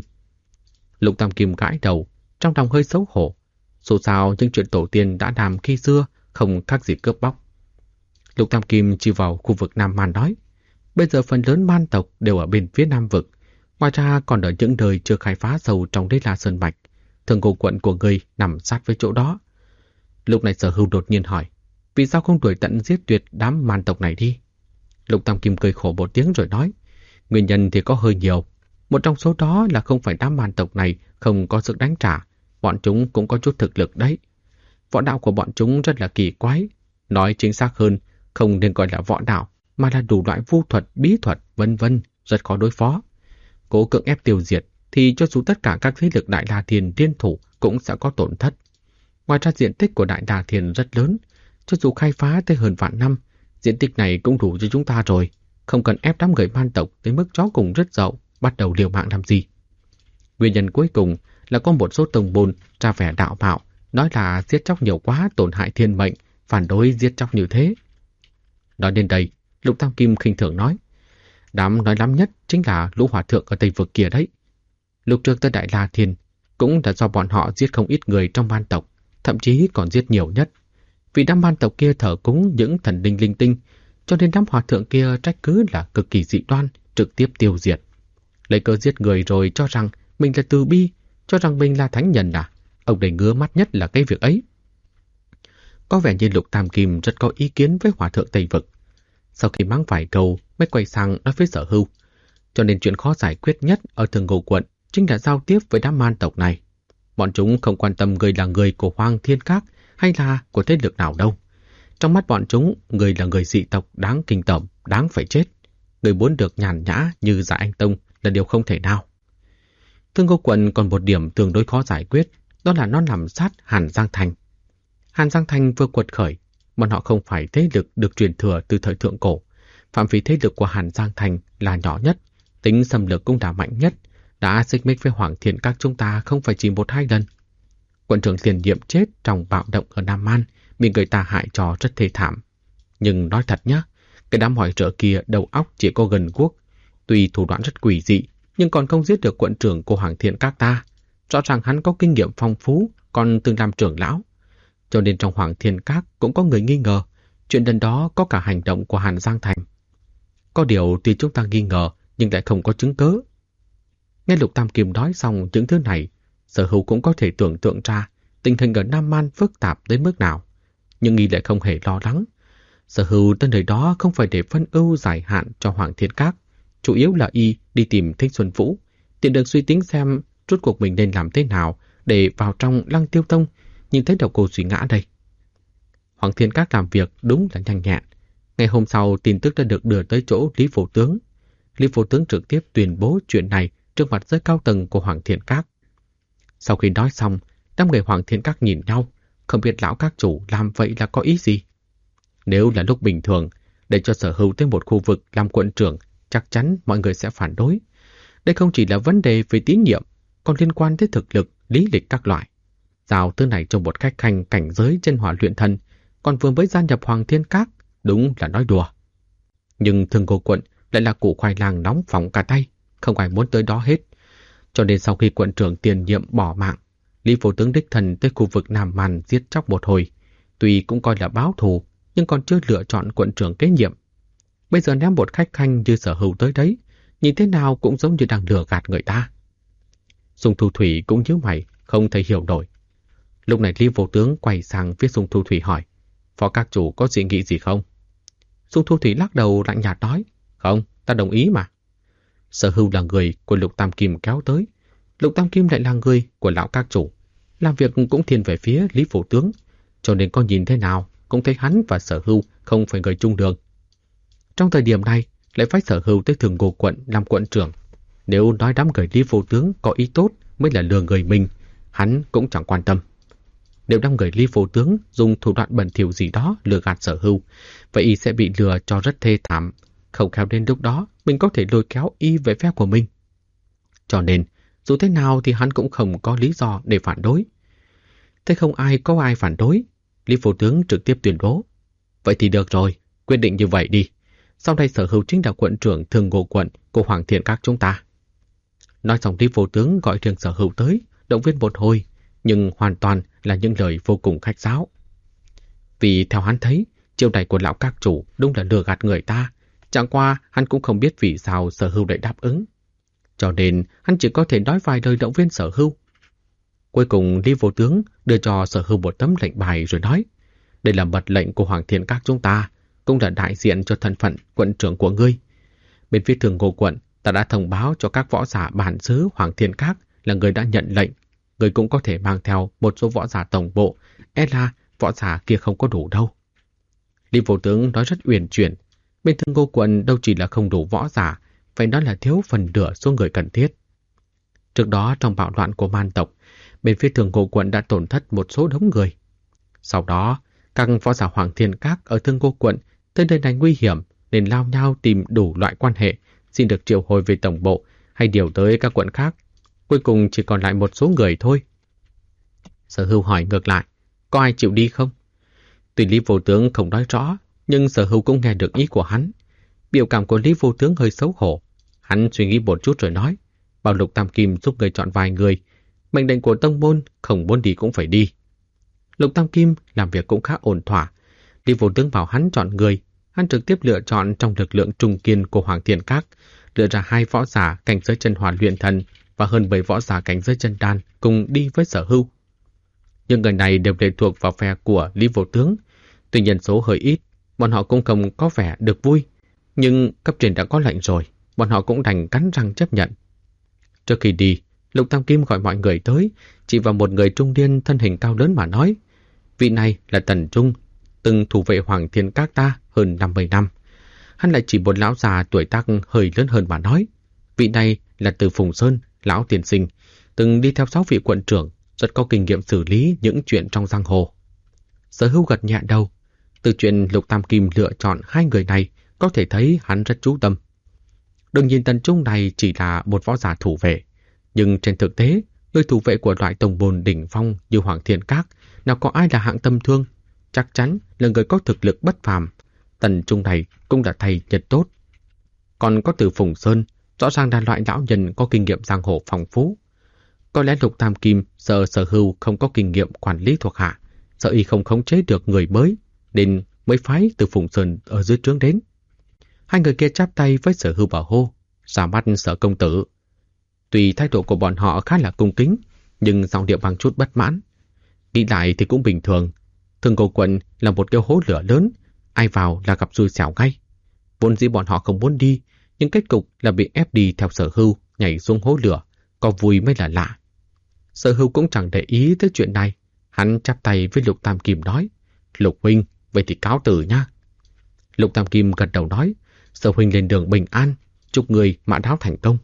Lục Tam Kim gãi đầu, trong lòng hơi xấu hổ. Dù sao những chuyện tổ tiên đã làm khi xưa không khác gì cướp bóc. Lục Tam Kim chỉ vào khu vực Nam Man nói, bây giờ phần lớn man tộc đều ở bên phía Nam vực. Ngoài ra còn ở những nơi chưa khai phá sâu trong Đế La Sơn Mạch. Thường Ngô quận của ngươi nằm sát với chỗ đó. Lúc này Sở Hưu đột nhiên hỏi, vì sao không đuổi tận giết tuyệt đám man tộc này đi? Lục Tam Kim cười khổ một tiếng rồi nói, nguyên nhân thì có hơi nhiều. Một trong số đó là không phải đám man tộc này không có sức đánh trả, bọn chúng cũng có chút thực lực đấy. Võ đạo của bọn chúng rất là kỳ quái. Nói chính xác hơn, không nên gọi là võ đạo, mà là đủ loại vu thuật, bí thuật, vân vân, rất khó đối phó. Cố cưỡng ép tiêu diệt, thì cho dù tất cả các thế lực Đại La Thiên liên thủ cũng sẽ có tổn thất. Ngoài ra diện tích của Đại La Thiên rất lớn, cho dù khai phá tới hơn vạn năm, diện tích này cũng đủ cho chúng ta rồi, không cần ép đám người man tộc tới mức chó cùng rất dậu, bắt đầu liều mạng làm gì. Nguyên nhân cuối cùng là có một số tông môn ra vẻ đạo mạo, nói là giết chóc nhiều quá tổn hại thiên mệnh, phản đối giết chóc như thế. Nói đến đây, Lục Tam Kim khinh thường nói, đám nói lắm nhất chính là lũ hòa thượng ở Tây Vực kia đấy. Lúc trước tới Đại La Thiên cũng là do bọn họ giết không ít người trong man tộc, thậm chí còn giết nhiều nhất. Vì đám man tộc kia thờ cúng những thần linh linh tinh, cho nên đám hòa thượng kia trách cứ là cực kỳ dị đoan, trực tiếp tiêu diệt. Lấy cớ giết người rồi cho rằng mình là từ bi, cho rằng mình là thánh nhân à? Ông này ngứa mắt nhất là cái việc ấy. Có vẻ như Lục Tam Kim rất có ý kiến với hòa thượng Tây Vực. Sau khi mắng vài câu mới quay sang nói với Sở Hưu. Cho nên chuyện khó giải quyết nhất ở Thường Ngô quận chính là giao tiếp với đám man tộc này. Bọn chúng không quan tâm người là người của Hoàng Thiên Các hay là của thế lực nào đâu. Trong mắt bọn chúng, người là người dị tộc đáng kinh tởm, đáng phải chết. Người muốn được nhàn nhã như Dạ Anh Tông là điều không thể nào. Thương Ngô quận còn một điểm tương đối khó giải quyết, đó là nó nằm sát Hàn Giang Thành. Hàn Giang Thành vừa quật khởi, bọn họ không phải thế lực được truyền thừa từ thời thượng cổ. Phạm vi thế lực của Hàn Giang Thành là nhỏ nhất, tính xâm lược cũng là mạnh nhất, đã xích mích với Hoàng Thiên Các chúng ta không phải chỉ một hai lần. Quận trưởng Tiền Nhiệm chết trong bạo động ở Nam Man, bị người ta hại cho rất thê thảm. Nhưng nói thật nhá, cái đám hỏi trợ kia đầu óc chỉ có gần guốc, tuy thủ đoạn rất quỷ dị, nhưng còn không giết được quận trưởng của Hoàng Thiên Các ta. Rõ ràng hắn có kinh nghiệm phong phú, còn từng làm trưởng lão. Cho nên trong Hoàng Thiên Các cũng có người nghi ngờ, chuyện lần đó có cả hành động của Hàn Giang Thành. Có điều tuy chúng ta nghi ngờ, nhưng lại không có chứng cớ. Nghe Lục Tam Kim nói xong những thứ này, Sở Hưu cũng có thể tưởng tượng ra tình hình ở Nam Man phức tạp đến mức nào. Nhưng y lại không hề lo lắng. Sở Hưu tới nơi đó không phải để phân ưu giải hạn cho Hoàng Thiên Các, chủ yếu là y đi tìm Thích Xuân Vũ, tiện đường suy tính xem rốt cuộc mình nên làm thế nào để vào trong Lăng Tiêu Tông, nhìn thấy đầu cô suy ngã đây. Hoàng Thiên Các làm việc đúng là nhanh nhẹn. Ngày hôm sau, tin tức đã được đưa tới chỗ Lý Phổ Tướng. Lý Phổ Tướng trực tiếp tuyên bố chuyện này trước mặt giới cao tầng của Hoàng Thiên Các. Sau khi nói xong, đám người Hoàng Thiên Các nhìn nhau, không biết lão các chủ làm vậy là có ý gì. Nếu là lúc bình thường, để cho Sở Hưu tới một khu vực làm quận trưởng, chắc chắn mọi người sẽ phản đối. Đây không chỉ là vấn đề về tín nhiệm, còn liên quan tới thực lực, lý lịch các loại. Giao thứ này cho một khách khanh cảnh giới chân hỏa luyện thần, còn vừa mới gia nhập Hoàng Thiên Các, đúng là nói đùa. Nhưng Thương Ngô quận lại là củ khoai lang nóng phỏng cả tay, không ai muốn tới đó hết. Cho nên sau khi quận trưởng tiền nhiệm bỏ mạng, Lý Vô Tướng đích thân tới khu vực Nam Man giết chóc một hồi, tuy cũng coi là báo thù, nhưng còn chưa lựa chọn quận trưởng kế nhiệm. Bây giờ ném một khách khanh như Sở Hữu tới đấy, nhìn thế nào cũng giống như đang lừa gạt người ta. Dung Thu Thủy cũng nhíu mày, không thể hiểu nổi. Lúc này Lý Vô Tướng quay sang phía Dung Thu Thủy hỏi, phó các chủ có suy nghĩ gì không? Dung Thu Thủy lắc đầu lạnh nhạt nói, không, ta đồng ý mà. Sở Hữu là người của Lục Tam Kim kéo tới, Lục Tam Kim lại là người của lão các chủ, làm việc cũng thiên về phía Lý Vô Tướng, cho nên có nhìn thế nào cũng thấy hắn và Sở Hữu không phải người chung đường. Trong thời điểm này lại phái Sở Hữu tới Thường Ngô quận làm quận trưởng, nếu nói đám người Lý Vô Tướng có ý tốt mới là lừa người mình, hắn cũng chẳng quan tâm. Nếu đám người Lý Vô Tướng dùng thủ đoạn bẩn thỉu gì đó lừa gạt Sở Hữu, vậy y sẽ bị lừa cho rất thê thảm, không khéo đến lúc đó mình có thể lôi kéo y về phe của mình. Cho nên, dù thế nào thì hắn cũng không có lý do để phản đối. Thế không có ai phản đối, Lý Vô Tướng trực tiếp tuyên bố. Vậy thì được rồi, quyết định như vậy đi. Sau đây Sở Hữu chính là quận trưởng Thường Ngô quận của Hoàng Thiên Các chúng ta. Nói xong Lý Vô Tướng gọi riêng Sở Hữu tới, động viên một hồi, nhưng hoàn toàn là những lời vô cùng khách sáo. Vì theo hắn thấy, chiêu này của lão các chủ đúng là lừa gạt người ta, chẳng qua hắn cũng không biết vì sao Sở Hữu lại đáp ứng. Cho nên hắn chỉ có thể nói vài lời động viên Sở Hữu. Cuối cùng Lý Vô Tướng đưa cho Sở Hữu một tấm lệnh bài rồi nói, đây là mật lệnh của Hoàng Thiên Các chúng ta, cũng là đại diện cho thân phận quận trưởng của ngươi. Bên phía Thường Ngô quận, ta đã thông báo cho các võ giả bản xứ Hoàng Thiên Các là người đã nhận lệnh. Người cũng có thể mang theo một số võ giả tổng bộ, là võ giả kia không có đủ đâu. Lý Vô Tướng nói rất uyển chuyển, bên Thường Ngô quận đâu chỉ là không đủ võ giả, phải nói là thiếu phần nửa số người cần thiết. Trước đó trong bạo loạn của man tộc, bên phía Thường Ngô quận đã tổn thất một số đống người. Sau đó, các võ giả Hoàng Thiên Các ở Thương Ngô quận tới nơi này nguy hiểm nên lao nhau tìm đủ loại quan hệ, xin được triệu hồi về tổng bộ hay điều tới các quận khác. Cuối cùng chỉ còn lại một số người thôi. Sở Hữu hỏi ngược lại, có ai chịu đi không? Tuy Lý Vô Tướng không nói rõ, nhưng Sở Hữu cũng nghe được ý của hắn. Biểu cảm của Lý Vô Tướng hơi xấu hổ. Hắn suy nghĩ một chút rồi nói, bảo Lục Tam Kim giúp người chọn vài người. Mệnh lệnh của tông môn không muốn đi cũng phải đi. Lục Tam Kim làm việc cũng khá ổn thỏa. Lý Vô Tướng bảo hắn chọn người, hắn trực tiếp lựa chọn trong lực lượng trung kiên của Hoàng Thiên Các, lựa ra 2 võ giả cảnh giới chân hỏa luyện thần và hơn 7 võ giả cảnh giới chân đan cùng đi với Sở Hữu. Nhưng người này đều lệ thuộc vào phe của Lý Vô Tướng. Tuy nhân số hơi ít, bọn họ cũng không có vẻ được vui. Nhưng cấp trên đã có lệnh rồi, bọn họ cũng đành cắn răng chấp nhận. Trước khi đi, Lục Tam Kim gọi mọi người tới, chỉ vào một người trung niên thân hình cao lớn mà nói, vị này là Tần Trung, từng thủ vệ Hoàng Thiên Các ta hơn 50 năm. Hắn lại chỉ một lão già tuổi tác hơi lớn hơn mà nói, vị này là Từ Phùng Sơn, lão tiền sinh, từng đi theo 6 vị quận trưởng, rất có kinh nghiệm xử lý những chuyện trong giang hồ. Sở Hữu gật nhẹ đầu, từ chuyện Lục Tam Kim lựa chọn 2 người này có thể thấy hắn rất chú tâm. Đừng nhìn Tần Trung này chỉ là một võ giả thủ vệ, nhưng trên thực tế, người thủ vệ của loại tổng bồn đỉnh phong như Hoàng Thiên Các nào có ai là hạng tầm thường, chắc chắn là người có thực lực bất phàm. Tần Trung này cũng là thầy nhật tốt. Còn có Từ Phùng Sơn, rõ ràng là loại lão nhân có kinh nghiệm giang hồ phong phú. Có lẽ Lục Tam Kim sợ Sở Hữu không có kinh nghiệm quản lý thuộc hạ, sợ y không khống chế được người mới, nên mới phái Từ Phùng Sơn ở dưới trướng đến. 2 người kia chắp tay với Sở Hữu bảo hô, ra mắt Sở công tử. Tuy thái độ của bọn họ khá là cung kính, nhưng giọng điệu bằng chút bất mãn. Nghĩ lại thì cũng bình thường. Thường Ngô quận là một cái hố lửa lớn, ai vào là gặp xui xẻo ngay. Vốn dĩ bọn họ không muốn đi, nhưng kết cục là bị ép đi theo Sở Hữu nhảy xuống hố lửa, có vui mới là lạ. Sở Hữu cũng chẳng để ý tới chuyện này. Hắn chắp tay với Lục Tam Kim nói, Lục huynh, vậy thì cáo từ nha. Lục Tam Kim gật đầu nói, Sở huynh lên đường bình an, chúc người mã đáo thành công.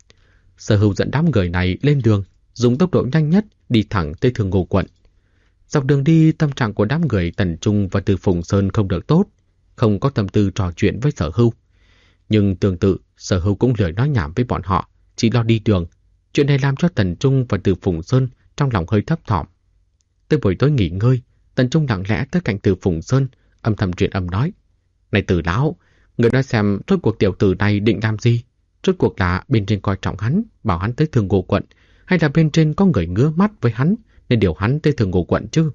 Sở Hữu dẫn đám người này lên đường, dùng tốc độ nhanh nhất đi thẳng tới Thường Ngô quận. Dọc đường đi, tâm trạng của đám người Tần Trung và Từ Phùng Sơn không được tốt, không có tâm tư trò chuyện với Sở Hữu. Nhưng tương tự, Sở Hưu cũng lười nói nhảm với bọn họ, chỉ lo đi đường. Chuyện này làm cho Tần Trung và Từ Phùng Sơn trong lòng hơi thấp thỏm. Tới buổi tối nghỉ ngơi, Tần Trung lặng lẽ tới cạnh Từ Phùng Sơn, âm thầm truyền âm nói: "Này Từ lão, người nói xem rốt cuộc tiểu tử này định làm gì? Rốt cuộc là bên trên coi trọng hắn, bảo hắn tới Thường Ngô quận, hay là bên trên có người ngứa mắt với hắn nên điều hắn tới Thường Ngô quận chứ?"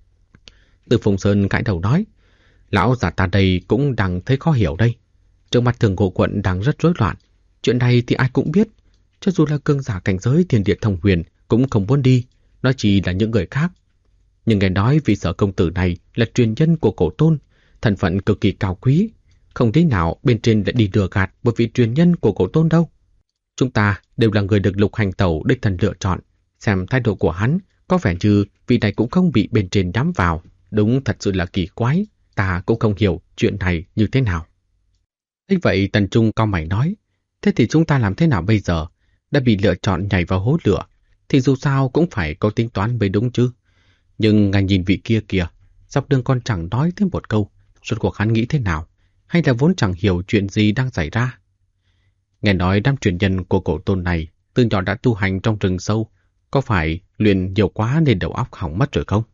Từ Phùng Sơn gãi đầu nói: "Lão già ta đây cũng đang thấy khó hiểu đây. Trước mặt Thường Ngô quận đang rất rối loạn. Chuyện này thì ai cũng biết. Cho dù là cường giả cảnh giới thiên địa thông huyền cũng không muốn đi, nói chỉ là những người khác. Nhưng nghe nói vị Sở công tử này là truyền nhân của Cổ Tôn, thân phận cực kỳ cao quý. Không thế nào bên trên lại đi lừa gạt một vị truyền nhân của Cổ Tôn đâu. Chúng ta đều là người được Lục Hành Tẩu đích thân lựa chọn. Xem thái độ của hắn, có vẻ như vị này cũng không bị bên trên nhắm vào. Đúng thật sự là kỳ quái, ta cũng không hiểu chuyện này như thế nào." Thế vậy Tần Trung cau mày nói: "Thế thì chúng ta làm thế nào bây giờ? Đã bị lựa chọn nhảy vào hố lửa, thì dù sao cũng phải có tính toán mới đúng chứ. Nhưng ngài nhìn vị kia kìa, dọc đường còn chẳng nói thêm một câu, rốt cuộc hắn nghĩ thế nào, hay là vốn chẳng hiểu chuyện gì đang xảy ra." Nghe nói đám truyền nhân của Cổ Tôn này từ nhỏ đã tu hành trong rừng sâu, có phải luyện nhiều quá nên đầu óc hỏng mất rồi không?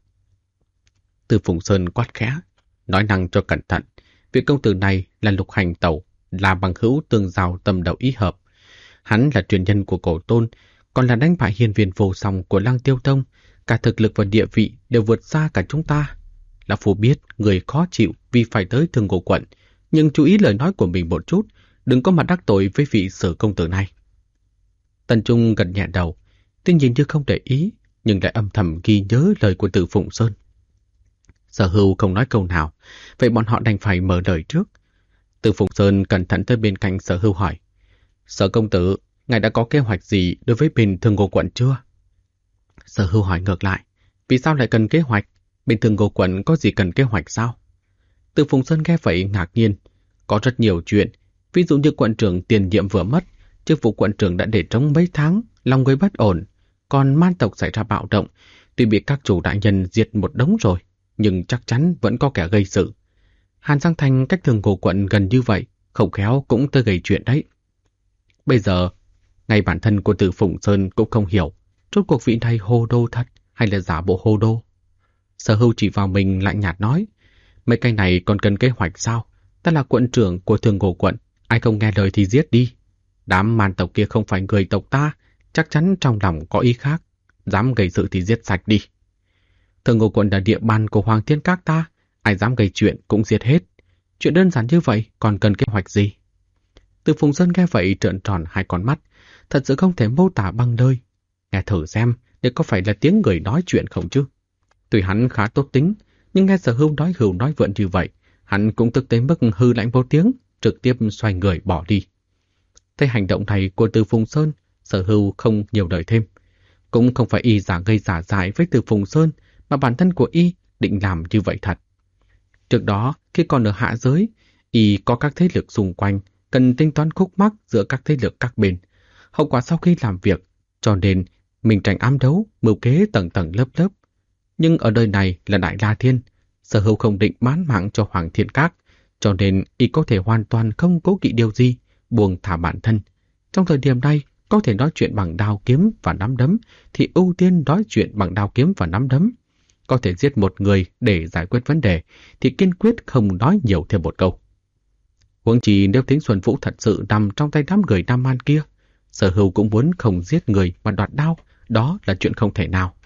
Từ Phùng Sơn quát khẽ, nói năng cho cẩn thận. Vị công tử này là Lục Hành Tẩu, là bằng hữu tương giao tâm đầu ý hợp. Hắn là truyền nhân của Cổ Tôn, còn là đánh bại hiên viên vô song của Lăng Tiêu Tông. Cả thực lực và địa vị đều vượt xa cả chúng ta. Lão Phu biết người khó chịu vì phải tới Thường Ngô quận, nhưng chú ý lời nói của mình một chút, đừng có mà đắc tội với vị Sở công tử này. Tần Trung gật nhẹ đầu, tuy nhìn như không để ý, nhưng lại âm thầm ghi nhớ lời của Từ Phụng Sơn. Sở Hưu không nói câu nào, vậy bọn họ đành phải mở lời trước. Từ Phụng Sơn cẩn thận tới bên cạnh Sở Hưu hỏi: "Sở công tử, ngài đã có kế hoạch gì đối với bên Thường Ngô quận chưa?" Sở Hưu hỏi ngược lại: "Vì sao lại cần kế hoạch? Bên Thường Ngô quận có gì cần kế hoạch sao?" Từ Phụng Sơn nghe vậy ngạc nhiên. Có rất nhiều chuyện, ví dụ như quận trưởng tiền nhiệm vừa mất, chức vụ quận trưởng đã để trống mấy tháng, lòng người bất ổn. Còn man tộc xảy ra bạo động, tuy bị các chủ đại nhân diệt một đống rồi, nhưng chắc chắn vẫn có kẻ gây sự. Hàn Giang Thành cách Thường Ngô quận gần như vậy, không khéo cũng tới gây chuyện đấy. Bây giờ, ngay bản thân của Từ Phụng Sơn cũng không hiểu, rốt cuộc vị này hồ đô thật hay là giả bộ hồ đô. Sở Hưu chỉ vào mình lạnh nhạt nói: "Mấy cái này còn cần kế hoạch sao? Ta là quận trưởng của Thường Ngô quận, ai không nghe lời thì giết đi. Đám man tộc kia không phải người tộc ta, chắc chắn trong lòng có ý khác, dám gây sự thì giết sạch đi. Thường Ngô quận là địa bàn của Hoàng Thiên Các ta, ai dám gây chuyện cũng giết hết. Chuyện đơn giản như vậy còn cần kế hoạch gì?" Từ Phùng Sơn nghe vậy trợn tròn hai con mắt, thật sự không thể mô tả bằng lời. Nghe thử xem, đây có phải là tiếng người nói chuyện không chứ? Tuy hắn khá tốt tính, nhưng nghe Sở Hưu nói hưu nói vượn như vậy, hắn cũng tức tới mức hư lạnh một tiếng, trực tiếp xoay người bỏ đi. Thấy hành động này của Từ Phùng Sơn, Sở Hưu không nhiều lời thêm. Cũng không phải y giả gây giả dại với Từ Phùng Sơn, mà bản thân của y định làm như vậy thật. Trước đó, khi còn ở hạ giới, y có các thế lực xung quanh, cần tính toán khúc mắc giữa các thế lực các bên. Hậu quả sau khi làm việc, cho nên mình tránh ám đấu, mưu kế tầng tầng lớp lớp. Nhưng ở đời này là Đại La Thiên, Sở Hưu không định bán mạng cho Hoàng Thiên Các, cho nên y có thể hoàn toàn không cố kỵ điều gì, buông thả bản thân. Trong thời điểm này, có thể nói chuyện bằng đao kiếm và nắm đấm, thì ưu tiên nói chuyện bằng đao kiếm và nắm đấm. Có thể giết một người để giải quyết vấn đề, thì kiên quyết không nói nhiều thêm một câu. Huống chi nếu Thính Xuân Vũ thật sự nằm trong tay đám người Nam Man kia, Sở Hưu cũng muốn không giết người mà đoạt đao, đó là chuyện không thể nào.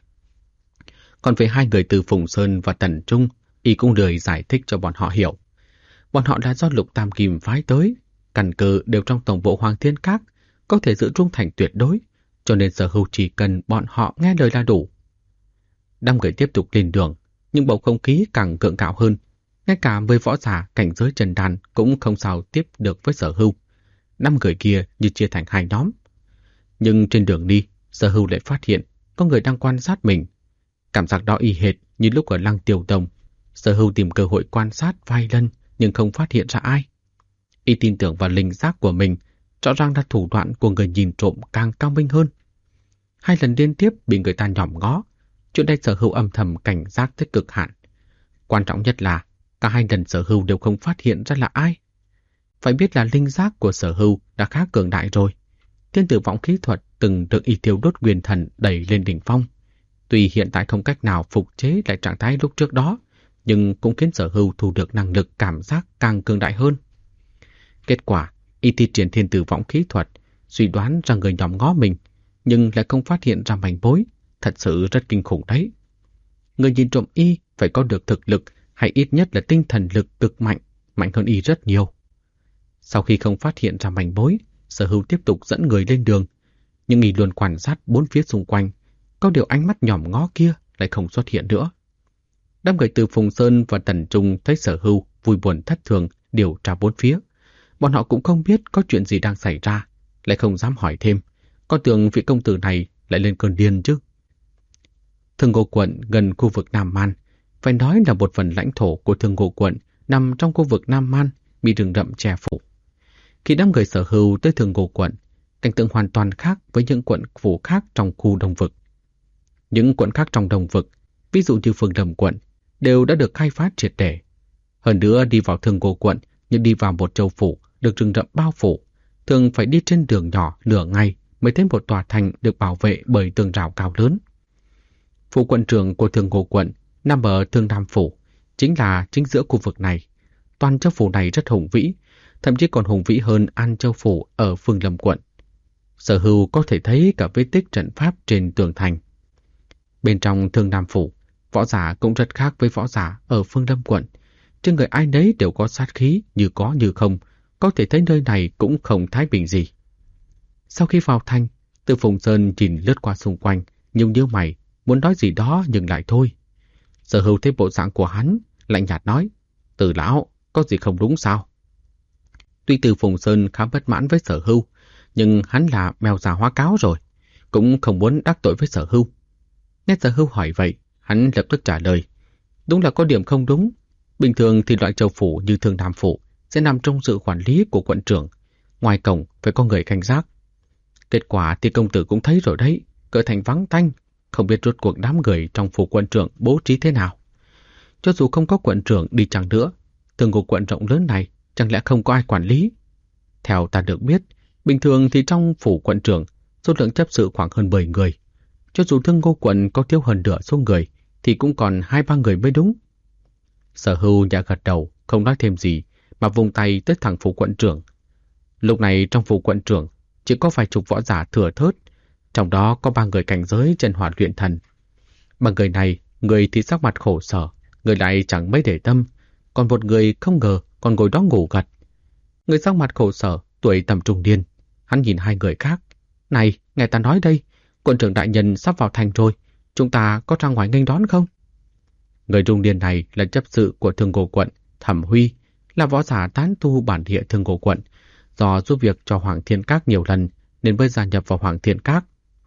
Còn về hai người từ Phùng Sơn và Tần Trung, y cũng lười giải thích cho bọn họ hiểu. Bọn họ đã do Lục Tam Kim phái tới, căn cơ đều trong tổng bộ Hoàng Thiên Các, có thể giữ trung thành tuyệt đối, cho nên Sở Hưu chỉ cần bọn họ nghe lời là đủ. Đám người tiếp tục lên đường, nhưng bầu không khí càng gượng gạo hơn. Ngay cả với võ giả cảnh giới trần đàn cũng không sao tiếp được với Sở Hưu. 5 người kia như chia thành hai nhóm. Nhưng trên đường đi, Sở Hưu lại phát hiện có người đang quan sát mình. Cảm giác đó y hệt như lúc ở Lăng Tiêu Tông. Sở Hưu tìm cơ hội quan sát vài lần nhưng không phát hiện ra ai. Y tin tưởng vào linh giác của mình, rõ ràng là thủ đoạn của người nhìn trộm càng cao minh hơn. 2 lần liên tiếp bị người ta nhòm ngó, chuyện đây Sở Hưu âm thầm cảnh giác tới cực hạn. Quan trọng nhất là cả 2 lần Sở Hưu đều không phát hiện ra là ai. Phải biết là linh giác của Sở Hưu đã khá cường đại rồi. Thiên tử vọng khí thuật từng được y thiêu đốt nguyên thần đẩy lên đỉnh phong. Tuy hiện tại không cách nào phục chế lại trạng thái lúc trước đó, nhưng cũng khiến Sở Hưu thu được năng lực cảm giác càng cường đại hơn. Kết quả, y thi triển thiên tử vọng khí thuật, suy đoán ra người nhóm ngó mình, nhưng lại không phát hiện ra manh mối, thật sự rất kinh khủng đấy. Người nhìn trộm y phải có được thực lực hay ít nhất là tinh thần lực cực mạnh, mạnh hơn y rất nhiều. Sau khi không phát hiện ra manh mối, Sở Hưu tiếp tục dẫn người lên đường, nhưng y luôn quan sát bốn phía xung quanh, có điều ánh mắt nhòm ngó kia lại không xuất hiện nữa. Đám người từ Phùng Sơn và Tần Trung thấy Sở Hưu vui buồn thất thường điều tra bốn phía. Bọn họ cũng không biết có chuyện gì đang xảy ra, lại không dám hỏi thêm, có tưởng vị công tử này lại lên cơn điên chứ. Thương Ngô quận gần khu vực Nam Man, phải nói là một phần lãnh thổ của Thương Ngô quận nằm trong khu vực Nam Man bị rừng rậm che phủ. Khi đám người Sở Hưu tới Thương Ngô quận, cảnh tượng hoàn toàn khác với những quận phủ khác trong khu Đông Vực. Những quận khác trong Đông Vực, ví dụ như Phương Lâm quận, đều đã được khai phát triệt để. Hơn nữa đi vào Thương Ngô quận như đi vào một châu phủ được rừng rậm bao phủ, thường phải đi trên đường nhỏ nửa ngày mới thấy một tòa thành được bảo vệ bởi tường rào cao lớn. Phủ quận trưởng của Thương Ngô quận nằm ở Thương Nam phủ, chính là chính giữa khu vực này. Toàn châu phủ này rất hùng vĩ, thậm chí còn hùng vĩ hơn An Châu phủ ở Phương Lâm quận. Sở Hưu có thể thấy cả vết tích trận pháp trên tường thành. Bên trong Thương Nam phủ, võ giả cũng rất khác với võ giả ở Phương Lâm quận. Trên người ai nấy đều có sát khí, như có như không, có thể thấy nơi này cũng không thái bình gì. Sau khi vào thành, Từ Phùng Sơn nhìn lướt qua xung quanh, nhíu mày, muốn nói gì đó nhưng lại thôi. Sở Hưu thấy bộ dạng của hắn, lạnh nhạt nói, Từ lão, có gì không đúng sao? Tuy Từ Phùng Sơn khá bất mãn với Sở Hưu, nhưng hắn là mèo già hóa cáo rồi, cũng không muốn đắc tội với Sở Hưu. Nghe Sở Hưu hỏi vậy, hắn lập tức trả lời, đúng là có điểm không đúng. Bình thường thì loại châu phủ như Thương Nam phủ sẽ nằm trong sự quản lý của quận trưởng, ngoài cổng phải có người canh gác. Kết quả thì công tử cũng thấy rồi đấy, cửa thành vắng tanh, không biết rốt cuộc đám người trong phủ quận trưởng bố trí thế nào. Cho dù không có quận trưởng đi chăng nữa, Thương Ngô quận rộng lớn này chẳng lẽ không có ai quản lý? Theo ta được biết, bình thường thì trong phủ quận trưởng số lượng chấp sự khoảng hơn 10 người. Cho dù Thương Ngô quận có thiếu hơn nửa số người thì cũng còn 2-3 người mới đúng. Sở Hưu nhẹ gật đầu, không nói thêm gì, mà vùng tay tới thẳng phủ quận trưởng. Lúc này trong phủ quận trưởng chỉ có vài chục võ giả thừa thớt, trong đó có 3 người cảnh giới chân hỏa luyện thần. 3 người này, người thì sắc mặt khổ sở, người lại chẳng mấy để tâm, còn một người không ngờ còn ngồi đó ngủ gật. Người sắc mặt khổ sở, tuổi tầm trung niên, hắn nhìn 2 người khác. Này, nghe ta nói đây, quận trưởng đại nhân sắp vào thành rồi, chúng ta có ra ngoài nghênh đón không? Người trung niên này là chấp sự của Thương Ngô quận, Thẩm Huy, là võ giả tán tu bản địa Thương Ngô quận. Do giúp việc cho Hoàng Thiên Các nhiều lần nên mới gia nhập vào Hoàng Thiên Các.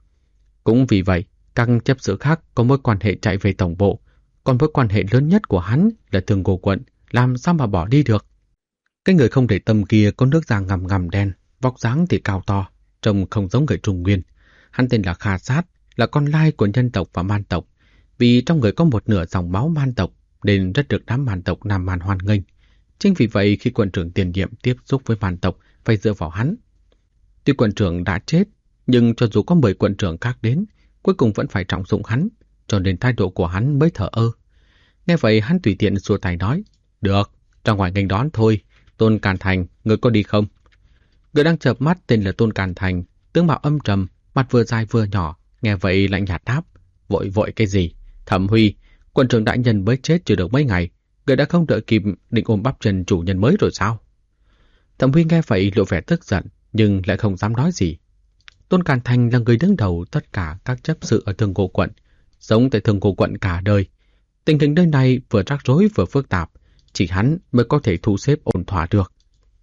Cũng vì vậy, các chấp sự khác có mối quan hệ chạy về tổng bộ, còn mối quan hệ lớn nhất của hắn là Thương Ngô quận, làm sao mà bỏ đi được. Cái người không để tâm kia có nước da ngằm ngằm đen, vóc dáng thì cao to, trông không giống người Trung Nguyên. Hắn tên là Kha Sát, là con lai của nhân tộc và man tộc. Vì trong người có một nửa dòng máu man tộc nên rất được đám man tộc Nam Man hoan nghênh. Chính vì vậy khi quận trưởng tiền nhiệm tiếp xúc với man tộc phải dựa vào hắn. Tuy quận trưởng đã chết, nhưng cho dù có 10 quận trưởng khác đến, cuối cùng vẫn phải trọng dụng hắn, cho nên thái độ của hắn mới thờ ơ. Nghe vậy hắn tùy tiện xua tay nói, được, ra ngoài nghênh đón thôi. Tôn Càn Thành, người có đi không? Người đang chợp mắt tên là Tôn Càn Thành, tướng mạo âm trầm, mặt vừa dài vừa nhỏ, nghe vậy lạnh nhạt đáp, vội vội cái gì? Thẩm Huy, quận trưởng đại nhân mới chết chưa được mấy ngày, người đã không đợi kịp định ôm bắp chân chủ nhân mới rồi sao? Thẩm Huy nghe vậy lộ vẻ tức giận, nhưng lại không dám nói gì. Tôn Càn Thành là người đứng đầu tất cả các chấp sự ở Thương Ngô quận, sống tại Thương Ngô quận cả đời. Tình hình nơi này vừa rắc rối vừa phức tạp, chỉ hắn mới có thể thu xếp ổn thỏa được.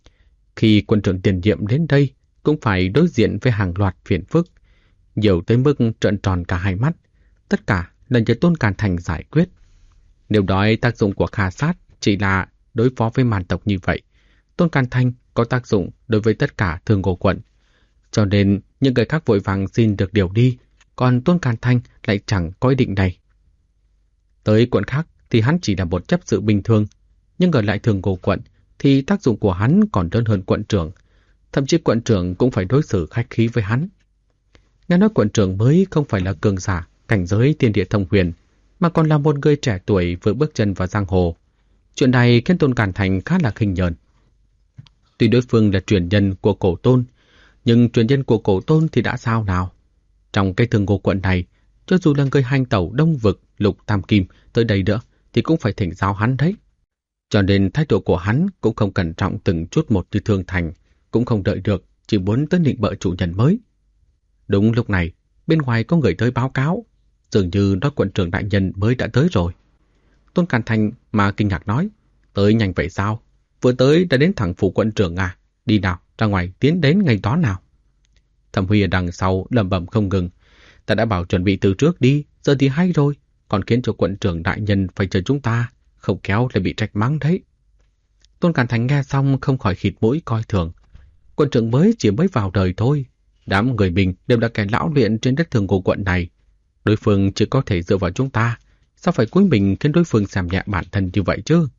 Khi quận trưởng tiền nhiệm đến đây, cũng phải đối diện với hàng loạt phiền phức, nhiều tới mức trợn tròn cả hai mắt, tất cả là nhờ Tôn Càn Thành giải quyết. Nếu nói tác dụng của Kha Sát chỉ là đối phó với man tộc như vậy, Tôn Càn Thành có tác dụng đối với tất cả Thương Ngô quận. Cho nên những người khác vội vàng xin được điều đi, còn Tôn Càn Thành lại chẳng có ý định này. Tới quận khác thì hắn chỉ là một chấp sự bình thường, nhưng ở lại Thương Ngô quận thì tác dụng của hắn còn lớn hơn quận trưởng. Thậm chí quận trưởng cũng phải đối xử khách khí với hắn. Nghe nói quận trưởng mới không phải là cường giả cảnh giới thiên địa thông huyền, mà còn là một người trẻ tuổi vừa bước chân vào giang hồ. Chuyện này khiến Tôn Càn Thành khá là khinh nhờn. Tuy đối phương là truyền nhân của Cổ Tôn, nhưng truyền nhân của Cổ Tôn thì đã sao nào? Trong cái Thương Ngô quận này, cho dù là người hành tẩu Đông Vực Lục Tam Kim tới đây nữa, thì cũng phải thỉnh giáo hắn đấy. Cho nên thái độ của hắn cũng không cẩn trọng từng chút một như Thương Thành, cũng không đợi được, chỉ muốn tới nịnh bợ chủ nhân mới. Đúng lúc này, bên ngoài có người tới báo cáo, dường như nói quận trưởng đại nhân mới đã tới rồi. Tôn Càn Thành mà kinh ngạc nói, tới nhanh vậy sao? Vừa tới đã đến thẳng phủ quận trưởng à? Đi nào, ra ngoài tiến đến ngay đó nào. Thẩm Huy ở đằng sau lẩm bẩm không ngừng, ta đã bảo chuẩn bị từ trước đi, giờ thì hay rồi, còn khiến cho quận trưởng đại nhân phải chờ chúng ta, không kéo lại bị trách mắng đấy. Tôn Càn Thành nghe xong không khỏi khịt mũi coi thường. Quận trưởng mới chỉ mới vào đời thôi, đám người mình đều là kẻ lão luyện trên đất Thương Ngô quận này. Đối phương chỉ có thể dựa vào chúng ta, sao phải cúi mình khiến đối phương xem nhẹ bản thân như vậy chứ?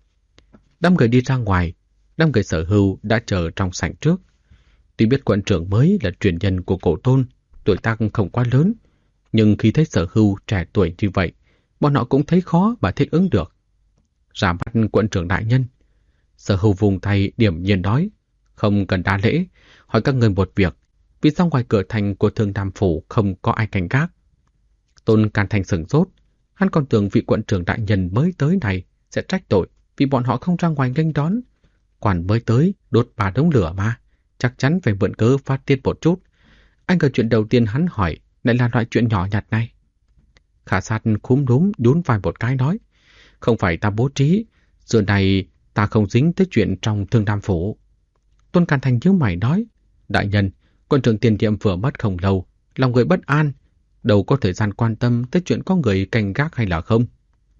Đám người đi ra ngoài, đám người Sở Hưu đã chờ trong sảnh trước. Tuy biết quận trưởng mới là truyền nhân của Cổ Tôn, tuổi tác không quá lớn, nhưng khi thấy Sở Hưu trẻ tuổi như vậy, bọn họ cũng thấy khó mà thích ứng được. Ra mắt quận trưởng đại nhân, Sở Hưu vùng tay điểm nhiên nói, không cần đa lễ, hỏi các người một việc, vì sao ngoài cửa thành của Thương Nam Phủ không có ai canh gác? Tôn Càn Thành sửng sốt, hắn còn tưởng vị quận trưởng đại nhân mới tới này sẽ trách tội vì bọn họ không ra ngoài nghênh đón. Quản mới tới đốt 3 đống lửa mà, chắc chắn phải mượn cớ phát tiết một chút. Anh ngờ chuyện đầu tiên hắn hỏi lại là loại chuyện nhỏ nhặt này. Khả Sát khúm núm nhún vai một cái nói, không phải ta bố trí, giờ này ta không dính tới chuyện trong Thương Nam Phủ. Tôn Càn Thành nhíu mày nói, đại nhân, quận trưởng tiền nhiệm vừa mất không lâu, lòng người bất an, đâu có thời gian quan tâm tới chuyện có người canh gác hay là không.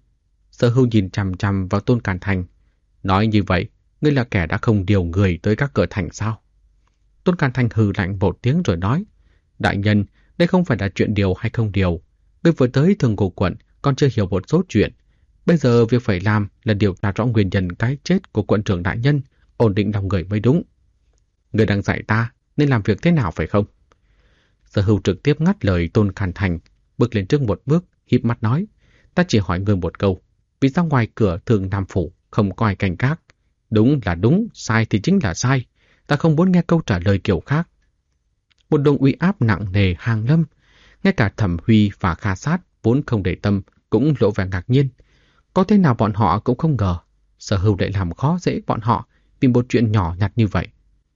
Sở Hưu nhìn chằm chằm vào Tôn Càn Thành, nói như vậy, ngươi là kẻ đã không điều người tới các cửa thành sao? Tôn Càn Thành hừ lạnh một tiếng rồi nói, đại nhân, đây không phải là chuyện điều hay không điều. Ngươi vừa tới Thương Ngô quận còn chưa hiểu một số chuyện. Bây giờ việc phải làm là điều tra rõ nguyên nhân cái chết của quận trưởng đại nhân, ổn định lòng người mới đúng. Ngươi đang dạy ta nên làm việc thế nào phải không? Sở Hưu trực tiếp ngắt lời Tôn Càn Thành, bước lên trước một bước, híp mắt nói, ta chỉ hỏi ngươi một câu, vì sao ngoài cửa Thương Nam Phủ không có ai canh gác? Đúng là đúng, sai thì chính là sai. Ta không muốn nghe câu trả lời kiểu khác. Một luồng uy áp nặng nề hàng lâm. Ngay cả Thẩm Huy và Kha Sát vốn không để tâm cũng lộ vẻ ngạc nhiên. Có thế nào bọn họ cũng không ngờ Sở Hưu lại làm khó dễ bọn họ vì một chuyện nhỏ nhặt như vậy.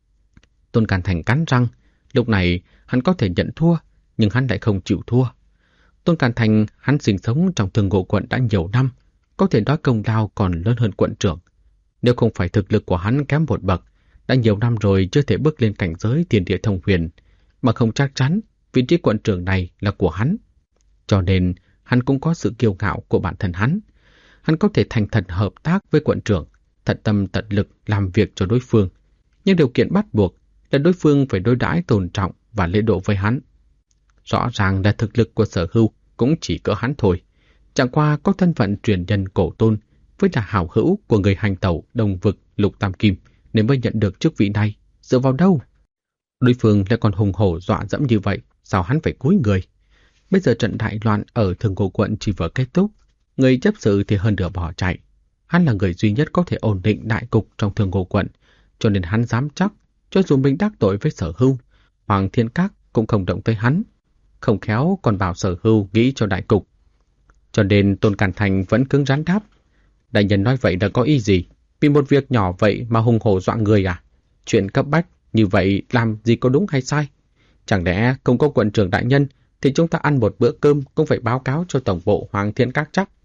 Tôn Càn Thành cắn răng. Lúc này hắn có thể nhận thua, nhưng hắn lại không chịu thua. Tôn Càn Thành hắn sinh sống trong Thương Ngô quận đã nhiều năm, có thể nói công lao còn lớn hơn quận trưởng. Nếu không phải thực lực của hắn kém một bậc, đã nhiều năm rồi chưa thể bước lên cảnh giới thiên địa thông huyền, mà không chắc chắn vị trí quận trưởng này là của hắn. Cho nên hắn cũng có sự kiêu ngạo của bản thân hắn. Hắn có thể thành thật hợp tác với quận trưởng, tận tâm tận lực làm việc cho đối phương. Nhưng điều kiện bắt buộc là đối phương phải đối đãi tôn trọng và lễ độ với hắn. Rõ ràng là thực lực của Sở Hưu cũng chỉ cỡ hắn thôi. Chẳng qua có thân phận truyền nhân Cổ Tôn với là hảo hữu của người hành tẩu Đông Vực Lục Tam Kim nên mới nhận được chức vị này. Dựa vào đâu? Đối phương lại còn hùng hổ dọa dẫm như vậy, sao hắn phải cúi người? Bây giờ trận đại loạn ở Thương Ngô quận chỉ vừa kết thúc, người chấp sự thì hơn nửa bỏ chạy. Hắn là người duy nhất có thể ổn định đại cục trong Thương Ngô quận, cho nên hắn dám chắc, cho dù mình đắc tội với Sở Hưu, Hoàng Thiên Các cũng không động tới hắn. Không khéo còn bảo Sở Hưu nghĩ cho đại cục. Cho nên Tôn Càn Thành vẫn cứng rắn đáp. Đại nhân nói vậy đã có ý gì? Vì một việc nhỏ vậy mà hùng hổ dọa người à? Chuyện cấp bách như vậy làm gì có đúng hay sai? Chẳng lẽ không có quận trưởng đại nhân thì chúng ta ăn một bữa cơm cũng phải báo cáo cho tổng bộ Hoàng Thiên Các chắc?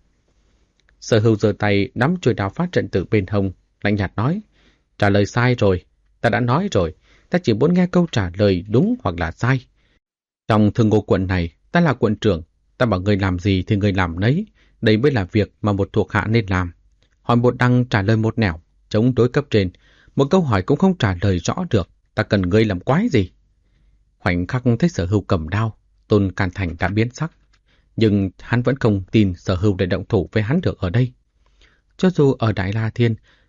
Sở Hưu giơ tay nắm chuôi đao phát trận từ bên hông, lạnh nhạt nói, trả lời sai rồi, ta đã nói rồi, ta chỉ muốn nghe câu trả lời đúng hoặc là sai. Trong Thương Ngô quận này, ta là quận trưởng, ta bảo người làm gì thì người làm nấy, đây mới là việc mà một thuộc hạ nên làm. Hỏi một đằng trả lời một nẻo, chống đối cấp trên, một câu hỏi cũng không trả lời rõ được, ta cần ngươi làm quái gì? Khoảnh khắc thấy Sở Hưu cầm đao, Tôn Càn Thành đã biến sắc, nhưng hắn vẫn không tin Sở Hưu để động thủ với hắn được ở đây. Cho dù ở Đại La Thiên,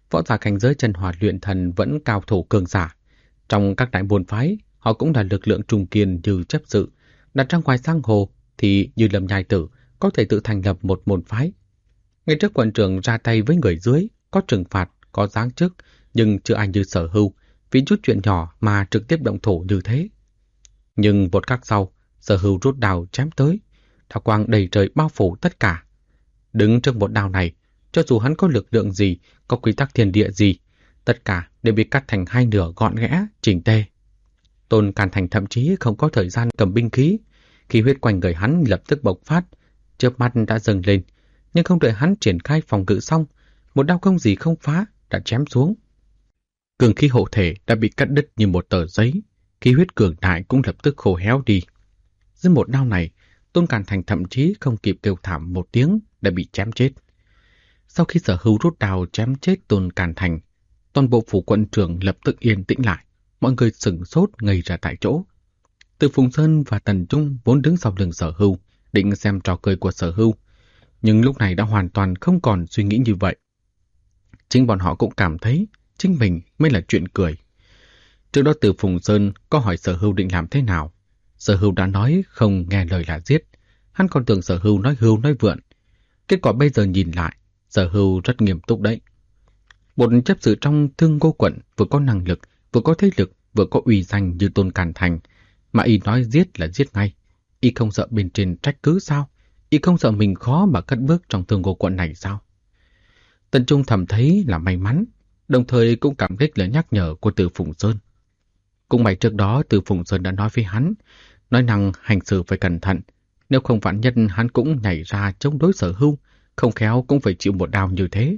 Võ giả cảnh giới chân hỏa luyện thần vẫn cao thủ cường giả. Trong các đại môn phái, họ cũng là lực lượng trung kiên như chấp sự. Đặt ra ngoài giang hồ thì như Lâm Nhai Tử có thể tự thành lập một môn phái. Ngay trước quận trưởng ra tay với người dưới, có trừng phạt, có giáng chức, nhưng chưa ai như Sở Hưu, vì chút chuyện nhỏ mà trực tiếp động thủ như thế. Nhưng một khắc sau, Sở Hưu rút đao chém tới, đao quang đầy trời bao phủ tất cả. Đứng trước một đao này, cho dù hắn có lực lượng gì, có quy tắc thiên địa gì, tất cả đều bị cắt thành hai nửa gọn ghẽ, chỉnh tề. Tôn Càn Thành thậm chí không có thời gian cầm binh khí, khí huyết quanh người hắn lập tức bộc phát, chớp mắt đã dâng lên, nhưng không đợi hắn triển khai phòng ngự xong, một đao không gì không phá đã chém xuống. Cường khí hộ thể đã bị cắt đứt như một tờ giấy, khí huyết cường đại cũng lập tức khô héo đi. Dưới một đao này, Tôn Càn Thành thậm chí không kịp kêu thảm một tiếng đã bị chém chết. Sau khi Sở Hưu rút đao chém chết Tôn Càn Thành, toàn bộ phủ quận trưởng lập tức yên tĩnh lại, mọi người sửng sốt ngây ra tại chỗ. Từ Phùng Sơn và Tần Trung vốn đứng sau lưng Sở Hưu, định xem trò cười của Sở Hưu, nhưng lúc này đã hoàn toàn không còn suy nghĩ như vậy. Chính bọn họ cũng cảm thấy chính mình mới là chuyện cười. Trước đó Từ Phùng Sơn có hỏi Sở Hưu định làm thế nào. Sở Hưu đã nói không nghe lời là giết. Hắn còn tưởng Sở Hưu nói vượn. Kết quả bây giờ nhìn lại, Sở Hưu rất nghiêm túc đấy. Một chấp sự trong Thương Ngô quận vừa có năng lực, vừa có thế lực, vừa có uy danh như Tôn Càn Thành, mà y nói giết là giết ngay. Y không sợ bên trên trách cứ sao? Y không sợ mình khó mà cất bước trong Thương Ngô quận này sao? Tần Trung thầm thấy là may mắn, đồng thời cũng cảm kích lời nhắc nhở của Từ Phùng Sơn. Cũng may trước đó Từ Phùng Sơn đã nói với hắn, nói rằng hành xử phải cẩn thận, nếu không vạn nhất hắn cũng nhảy ra chống đối Sở Hưu, không khéo cũng phải chịu một đao như thế.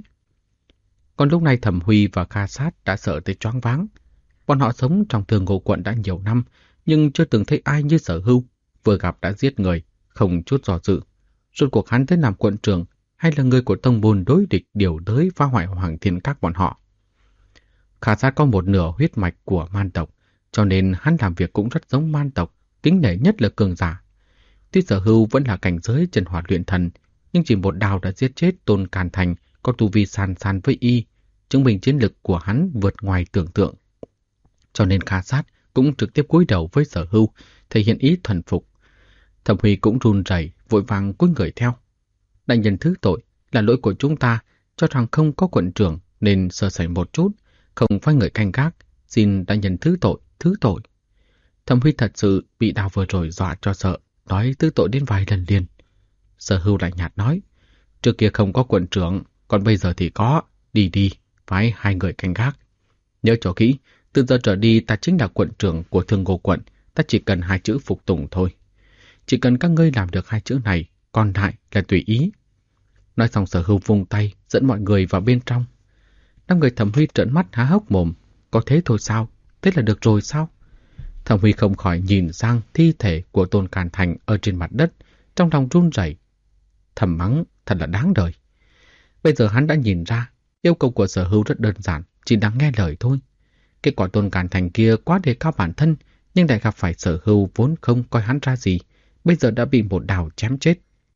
Còn lúc này Thẩm Huy và Kha Sát đã sợ tới choáng váng. Bọn họ sống trong Thương Ngô quận đã nhiều năm, nhưng chưa từng thấy ai như Sở Hưu, vừa gặp đã giết người, không chút do dự. Rốt cuộc hắn tới làm quận trưởng hay là người của tông môn đối địch điều tới phá hoại Hoàng Thiên Các bọn họ. Kha Sát có một nửa huyết mạch của man tộc, cho nên hắn làm việc cũng rất giống man tộc, kính nể nhất là cường giả. Tuy Sở Hưu vẫn là cảnh giới chân hỏa luyện thần, nhưng chỉ một đao đã giết chết Tôn Càn Thành có tu vi san san với y, chứng minh chiến lực của hắn vượt ngoài tưởng tượng. Cho nên Kha Sát cũng trực tiếp cúi đầu với Sở Hưu, thể hiện ý thuần phục. Thẩm Huy cũng run rẩy, vội vàng cúi người theo. Đại nhân thứ tội, là lỗi của chúng ta, cho rằng không có quận trưởng nên sơ sẩy một chút, không phải người canh gác, xin đại nhân thứ tội. Thẩm Huy thật sự bị đau vừa rồi dọa cho sợ, nói thứ tội đến vài lần liền. Sở Hưu lạnh nhạt nói, trước kia không có quận trưởng, còn bây giờ thì có, đi, phái 2 người canh gác. Nhớ cho kỹ, từ giờ trở đi ta chính là quận trưởng của Thương Ngô quận, ta chỉ cần 2 chữ phục tùng thôi. Chỉ cần các ngươi làm được 2 chữ này, còn lại là tùy ý. Nói xong Sở Hưu vung tay, dẫn mọi người vào bên trong. 5 người Thẩm Huy trợn mắt há hốc mồm, có thế thôi sao? Thế là được rồi sao? Thẩm Huy không khỏi nhìn sang thi thể của Tôn Càn Thành ở trên mặt đất, trong lòng run rẩy. Thầm mắng, thật là đáng đời. Bây giờ hắn đã nhìn ra, yêu cầu của Sở Hưu rất đơn giản, chỉ đáng nghe lời thôi. Kết quả Tôn Càn Thành kia quá đề cao bản thân, nhưng lại gặp phải Sở Hưu vốn không coi hắn ra gì, bây giờ đã bị một đao chém chết.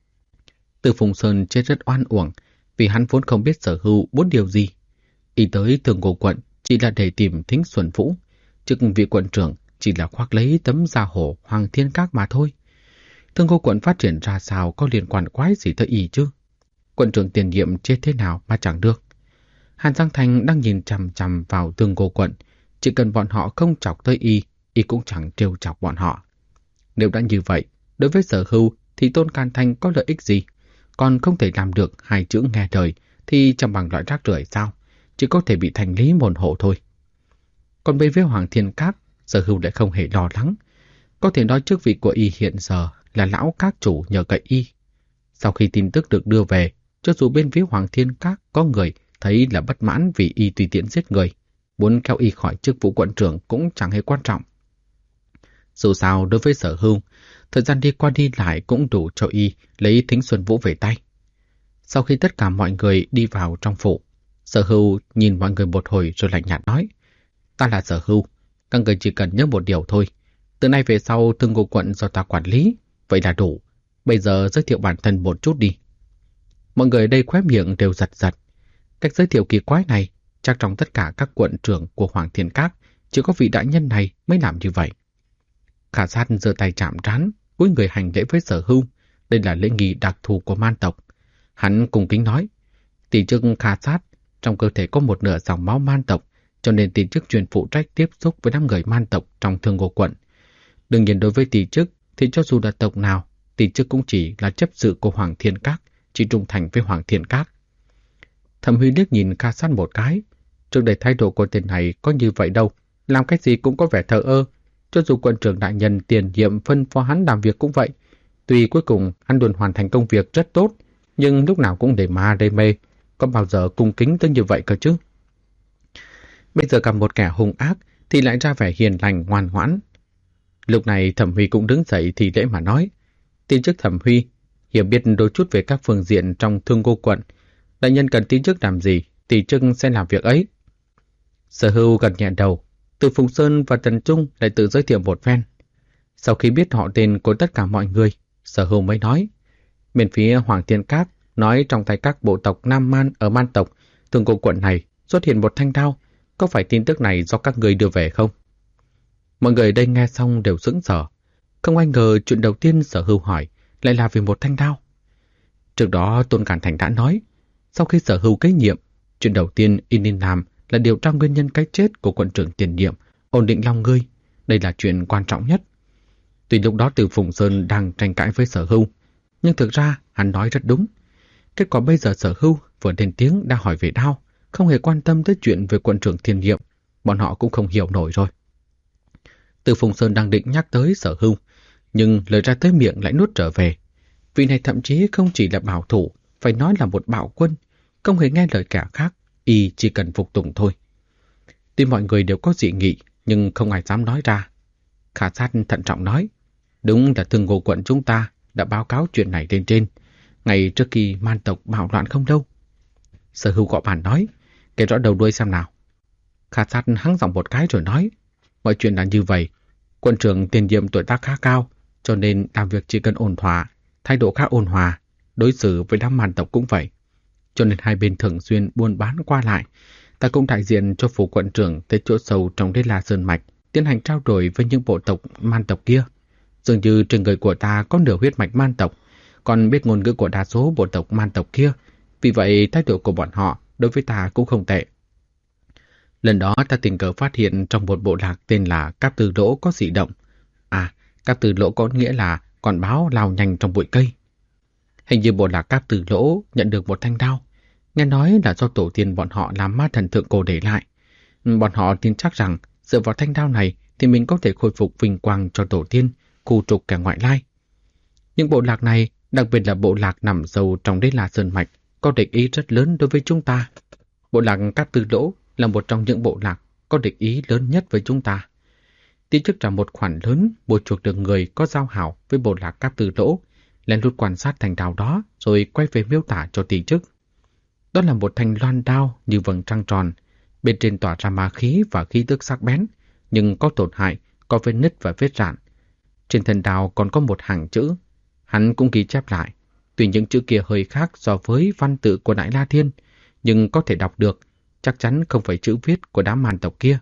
Từ Phùng Sơn chết rất oan uổng, vì hắn vốn không biết Sở Hưu muốn điều gì. Y tới Thương Ngô quận chỉ là để tìm Thính Xuân Vũ, chức vị quận trưởng chỉ là khoác lấy tấm da hổ Hoàng Thiên Các mà thôi. Thương Ngô quận phát triển ra sao có liên quan quái gì tới y chứ? Quận trưởng tiền nhiệm chết thế nào mà chẳng được. Hàn Giang Thành đang nhìn chằm chằm vào Thương Ngô quận, chỉ cần bọn họ không chọc tới y cũng chẳng trêu chọc bọn họ. Nếu đã như vậy, đối với Sở Hưu thì Tôn Càn Thành có lợi ích gì? Còn không thể làm được 2 chữ nghe lời thì chẳng bằng loại rác rưởi sao? Chỉ có thể bị thành lý môn hộ thôi. Còn bên với Hoàng Thiên Các, Sở Hưu lại không hề lo lắng. Có thể nói chức vị của y hiện giờ là lão các chủ nhờ cậy y. Sau khi tin tức được đưa về, cho dù bên phía Hoàng Thiên Các có người thấy là bất mãn vì y tùy tiện giết người, muốn kéo y khỏi chức vụ quận trưởng cũng chẳng hề quan trọng. Dù sao đối với Sở Hưu, thời gian đi qua đi lại cũng đủ cho y lấy Thính Xuân Vũ về tay. Sau khi tất cả mọi người đi vào trong phủ, Sở Hưu nhìn mọi người một hồi rồi lạnh nhạt nói, ta là Sở Hưu, các người chỉ cần nhớ một điều thôi. Từ nay về sau Thương Ngô quận do ta quản lý, vậy là đủ. Bây giờ giới thiệu bản thân một chút đi. Mọi người ở đây khóe miệng đều giật giật. Cách giới thiệu kỳ quái này chắc trong tất cả các quận trưởng của Hoàng Thiên Các, chỉ có vị đại nhân này mới làm như vậy. Khả Sát giơ tay chạm trán, cúi người hành lễ với Sở Hưu. Đây là lễ nghi đặc thù của man tộc. Hắn cung kính nói, tỷ chức Khả Sát trong cơ thể có một nửa dòng máu man tộc, cho nên tỷ chức chuyên phụ trách tiếp xúc với đám người man tộc trong Thương Ngô quận. Đương nhiên đối với tỷ chức thì cho dù là tộc nào, tỷ chức cũng chỉ là chấp sự của Hoàng Thiên Các, chỉ trung thành với Hoàng Thiên Các. Thẩm Huy liếc nhìn Khả Sát một cái. Trước đây thái độ của tên này có như vậy đâu, làm cái gì cũng có vẻ thờ ơ. Cho dù quận trưởng đại nhân tiền nhiệm phân phó hắn làm việc cũng vậy. Tuy cuối cùng hắn luôn hoàn thành công việc rất tốt, nhưng lúc nào cũng để ma đê mê, có bao giờ cung kính tới như vậy cơ chứ? Bây giờ gặp một kẻ hung ác thì lại ra vẻ hiền lành ngoan ngoãn. Lúc này Thẩm Huy cũng đứng dậy thì lễ mà nói, tin chức Thẩm Huy, hiểu biết đôi chút về các phương diện trong Thương Ngô quận. Đại nhân cần tin chức làm gì, tỷ chức sẽ làm việc ấy. Sở Hưu gật nhẹ đầu. Từ Phùng Sơn và Tần Trung lại tự giới thiệu một phen. Sau khi biết họ tên của tất cả mọi người, Sở Hưu mới nói, bên phía Hoàng Thiên Các nói trong tay các bộ tộc Nam Man ở Man tộc, Thương Ngô quận này xuất hiện một thanh đao. Có phải tin tức này do các người đưa về không? Mọi người đây nghe xong đều sững sờ. Không ai ngờ chuyện đầu tiên Sở Hưu hỏi lại là về một thanh đao. Trước đó Tôn Cản Thành đã nói, sau khi Sở Hưu kế nhiệm, chuyện đầu tiên y nên làm là điều tra nguyên nhân cái chết của quận trưởng tiền nhiệm, ổn định lòng người. Đây là chuyện quan trọng nhất. Tuy lúc đó Từ Phùng Sơn đang tranh cãi với Sở Hưu, nhưng thực ra hắn nói rất đúng. Kết quả bây giờ Sở Hưu vừa lên tiếng đang hỏi về đao, không hề quan tâm tới chuyện về quận trưởng tiền nhiệm, bọn họ cũng không hiểu nổi rồi. Từ Phùng Sơn đang định nhắc tới Sở Hưu, nhưng lời ra tới miệng lại nuốt trở về. Vị này thậm chí không chỉ là bảo thủ, phải nói là một bạo quân, không hề nghe lời kẻ khác, y chỉ cần phục tùng thôi. Tuy mọi người đều có dị nghị, nhưng không ai dám nói ra. Khả Sát thận trọng nói, đúng là Thương Ngô quận chúng ta đã báo cáo chuyện này lên trên, ngày trước khi man tộc bạo loạn không đâu. Sở Hưu gõ bàn nói, kể rõ đầu đuôi xem nào. Khả Sát hắng giọng một cái rồi nói, mọi chuyện là như vậy. Quận trưởng tiền nhiệm tuổi tác khá cao, cho nên làm việc chỉ cần ổn thỏa, thái độ khá ôn hòa, đối xử với đám man tộc cũng vậy. Cho nên hai bên thường xuyên buôn bán qua lại. Ta cũng đại diện cho phủ quận trưởng tới chỗ sâu trong Đế La Sơn Mạch, tiến hành trao đổi với những bộ tộc man tộc kia. Dường như trên người của ta có nửa huyết mạch man tộc, còn biết ngôn ngữ của đa số bộ tộc man tộc kia. Vì vậy thái độ của bọn họ đối với ta cũng không tệ. Lần đó ta tình cờ phát hiện trong một bộ lạc tên là Cáp Tư Lỗ có dị động. Cáp Tư Lỗ có nghĩa là con báo lao nhanh trong bụi cây. Hình như bộ lạc Cáp Tư Lỗ nhận được một thanh đao. Nghe nói là do tổ tiên bọn họ làm ma thần thượng cổ để lại. Bọn họ tin chắc rằng dựa vào thanh đao này thì mình có thể khôi phục vinh quang cho tổ tiên, khu trục kẻ ngoại lai. Những bộ lạc này, đặc biệt là bộ lạc nằm sâu trong Đế La Sơn Mạch, có địch ý rất lớn đối với chúng ta. Bộ lạc Cáp Tư Lỗ là một trong những bộ lạc có địch ý lớn nhất với chúng ta. Tỷ chức trả một khoản lớn mua chuộc được người có giao hảo với bộ lạc Cáp Tư Lỗ, lén lút quan sát thanh đao đó rồi quay về miêu tả cho tỷ chức. Đó là một thanh loan đao như vầng trăng tròn, bên trên tỏa ra ma khí và khí tức sắc bén, nhưng có tổn hại, có vết nứt và vết rạn. Trên thân đao còn có một hàng chữ, hắn cũng ghi chép lại. Tuy những chữ kia hơi khác so với văn tự của Đại La Thiên, nhưng có thể đọc được, chắc chắn không phải chữ viết của đám man tộc kia.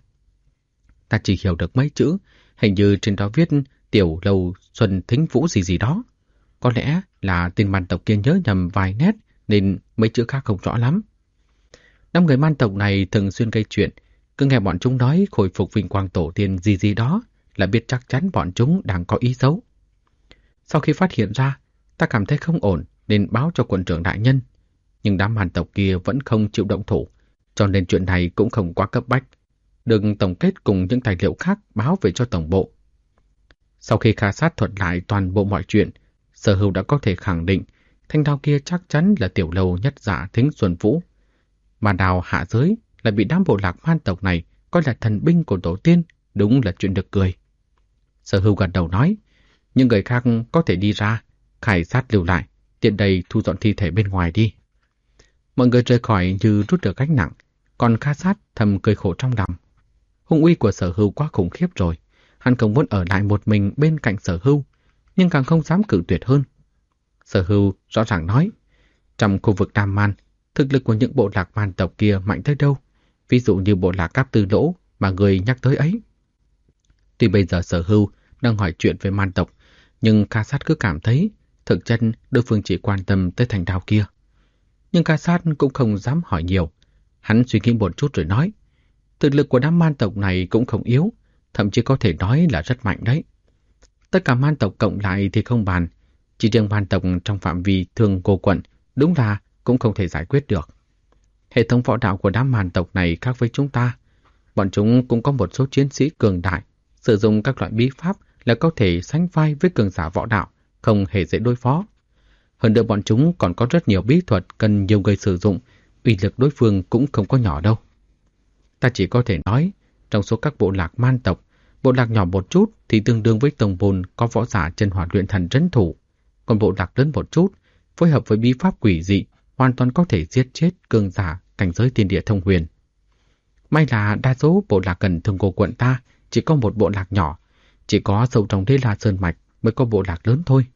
Ta chỉ hiểu được mấy chữ, hình như trên đó viết Tiểu Lầu Xuân Thính Vũ gì đó. Có lẽ là tên man tộc kia nhớ nhầm vài nét nên mấy chữ khác không rõ lắm. Đám người man tộc này thường xuyên gây chuyện, cứ nghe bọn chúng nói khôi phục vinh quang tổ tiên gì đó là biết chắc chắn bọn chúng đang có ý xấu. Sau khi phát hiện ra, ta cảm thấy không ổn nên báo cho quận trưởng đại nhân. Nhưng đám man tộc kia vẫn không chịu động thủ, cho nên chuyện này cũng không quá cấp bách. Đừng tổng kết cùng những tài liệu khác báo về cho tổng bộ. Sau khi Khả Sát thuật lại toàn bộ mọi chuyện, Sở Hưu đã có thể khẳng định thanh đao kia chắc chắn là Tiểu Lầu Nhất Dạ Thính Xuân Vũ. Mà đào hạ giới lại bị đám bộ lạc man tộc này coi là thần binh của tổ tiên, đúng là chuyện được cười. Sở Hưu gật đầu nói, những người khác có thể đi ra, Khải Sát lưu lại, tiện đây thu dọn thi thể bên ngoài đi. Mọi người rời khỏi như rút được gánh nặng, còn Khả Sát thầm cười khổ trong lòng. Hung uy của Sở Hưu quá khủng khiếp rồi, hắn không muốn ở lại một mình bên cạnh Sở Hưu, nhưng càng không dám cự tuyệt hơn. Sở Hưu rõ ràng nói, trong khu vực Nam Man, thực lực của những bộ lạc man tộc kia mạnh tới đâu, ví dụ như bộ lạc Cáp Tư Lỗ mà người nhắc tới ấy. Tuy bây giờ Sở Hưu đang hỏi chuyện về man tộc, nhưng Ca Sát cứ cảm thấy thực chất đối phương chỉ quan tâm tới thành đao kia. Nhưng Ca Sát cũng không dám hỏi nhiều. Hắn suy nghĩ một chút rồi nói, thực lực của đám man tộc này cũng không yếu, thậm chí có thể nói là rất mạnh đấy. Tất cả man tộc cộng lại thì không bàn, chỉ riêng man tộc trong phạm vi Thương Cô quận đúng là cũng không thể giải quyết được. Hệ thống võ đạo của đám man tộc này khác với chúng ta. Bọn chúng cũng có một số chiến sĩ cường đại, sử dụng các loại bí pháp là có thể sánh vai với cường giả võ đạo, không hề dễ đối phó. Hơn nữa bọn chúng còn có rất nhiều bí thuật cần nhiều người sử dụng, uy lực đối phương cũng không có nhỏ đâu. Ta chỉ có thể nói, trong số các bộ lạc man tộc, bộ lạc nhỏ một chút thì tương đương với tông môn có võ giả chân hỏa luyện thần trấn thủ, còn bộ lạc lớn một chút, phối hợp với bí pháp quỷ dị, hoàn toàn có thể giết chết cường giả cảnh giới thiên địa thông huyền. May là đa số bộ lạc gần Thương Cô quận ta chỉ có một bộ lạc nhỏ, chỉ có sâu trong Đế La Sơn Mạch mới có bộ lạc lớn thôi.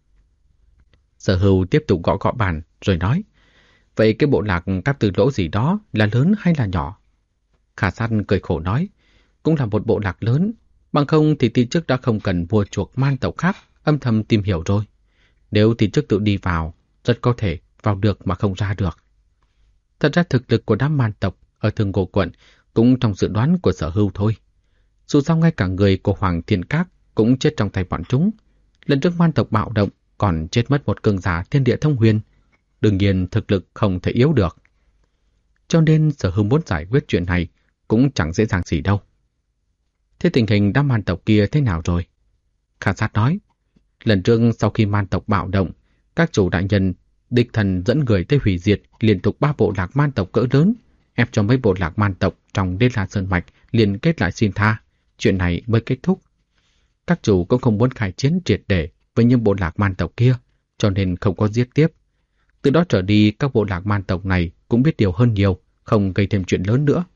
Sở Hưu tiếp tục gõ gõ bàn rồi nói, vậy cái bộ lạc Cáp Tư Lỗ gì đó là lớn hay là nhỏ? Khả Sát cười khổ nói, cũng là một bộ lạc lớn, bằng không thì tin trước đã không cần mua chuộc man tộc khác âm thầm tìm hiểu rồi. Nếu tin trước tự đi vào, rất có thể vào được mà không ra được. Thật ra thực lực của đám man tộc ở Thương Cô quận cũng trong dự đoán của Sở Hưu thôi. Dù sao ngay cả người của Hoàng Thiên Các cũng chết trong tay bọn chúng. Lần trước man tộc bạo động còn chết mất một cường giả thiên địa thông huyền. Đương nhiên thực lực không thể yếu được. Cho nên Sở Hưu muốn giải quyết chuyện này cũng chẳng dễ dàng gì đâu. Thế tình hình đám man tộc kia thế nào rồi? Khả Sát nói, lần trước sau khi man tộc bạo động, các chủ đại nhân đích thần dẫn người tới hủy diệt liên tục 3 bộ lạc man tộc cỡ lớn, ép cho mấy bộ lạc man tộc trong Đế La Sơn Mạch liên kết lại xin tha. Chuyện này mới kết thúc. Các chủ cũng không muốn khai chiến triệt để với những bộ lạc man tộc kia, cho nên không có giết tiếp. Từ đó trở đi, các bộ lạc man tộc này cũng biết điều hơn nhiều, không gây thêm chuyện lớn nữa.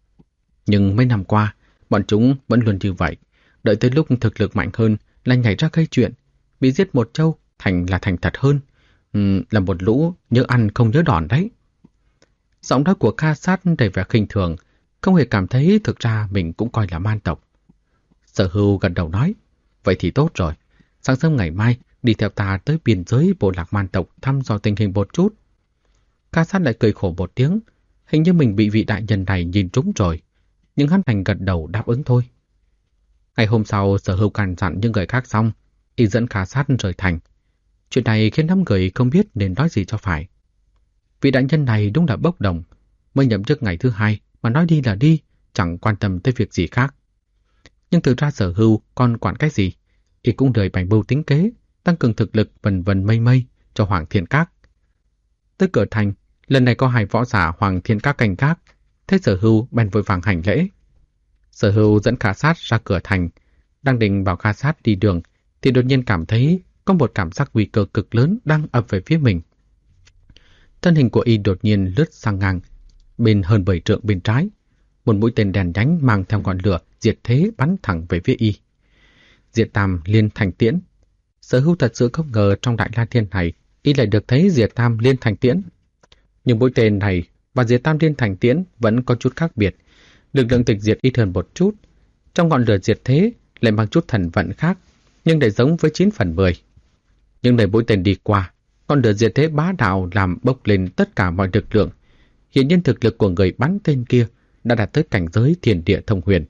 Nhưng mấy năm qua, bọn chúng vẫn luôn như vậy. Đợi tới lúc thực lực mạnh hơn là nhảy ra gây chuyện. Bị giết một châu thành là thành thật hơn. Là một lũ nhớ ăn không nhớ đòn đấy. Giọng nói của Ca Sát đầy vẻ khinh thường, không hề cảm thấy thực ra mình cũng coi là man tộc. Sở Hưu gật đầu nói, vậy thì tốt rồi. Sáng sớm ngày mai đi theo ta tới biên giới bộ lạc man tộc thăm dò tình hình một chút. Ca Sát lại cười khổ một tiếng, hình như mình bị vị đại nhân này nhìn trúng rồi. Nhưng hắn thành gật đầu đáp ứng thôi. Ngày hôm sau, Sở Hưu can dặn những người khác xong, y dẫn Ca Sát rời thành. Chuyện này khiến đám người không biết nên nói gì cho phải. Vị đại nhân này đúng là bốc đồng, mới nhậm chức ngày thứ 2 mà nói đi là đi, chẳng quan tâm tới việc gì khác. Nhưng thực ra Sở Hưu còn quản cái gì, y cũng đời bày mưu tính kế, tăng cường thực lực vần vần mây mây cho Hoàng Thiên Các. Tới cửa thành, lần này có 2 võ giả Hoàng Thiên Các canh gác, thế Sở Hưu bèn vội vàng hành lễ. Sở Hưu dẫn Ca Sát ra cửa thành, đang định bảo Ca Sát đi đường, thì đột nhiên cảm thấy có một cảm giác nguy cơ cực lớn đang ập về phía mình. Thân hình của y đột nhiên lướt sang ngang, bên hơn 7 trượng bên trái. Một mũi tên đèn nhánh mang theo ngọn lửa diệt thế bắn thẳng về phía y. Diệt Tam Liên Thành Tiễn. Sở Hưu thật sự không ngờ trong Đại La Thiên này y lại được thấy Diệt Tam Liên Thành Tiễn. Nhưng mũi tên này và Diệt Tam Liên Thành Tiễn vẫn có chút khác biệt. Lực lượng tịch diệt ít hơn một chút. Trong ngọn lửa diệt thế lại mang chút thần vận khác, nhưng lại giống với 9 phần 10. Nhưng đời mũi tên đi qua, ngọn lửa diệt thế bá đạo làm bốc lên tất cả mọi lực lượng. Hiện nhiên thực lực của người bắn tên kia đã đạt tới cảnh giới thiên địa thông huyền.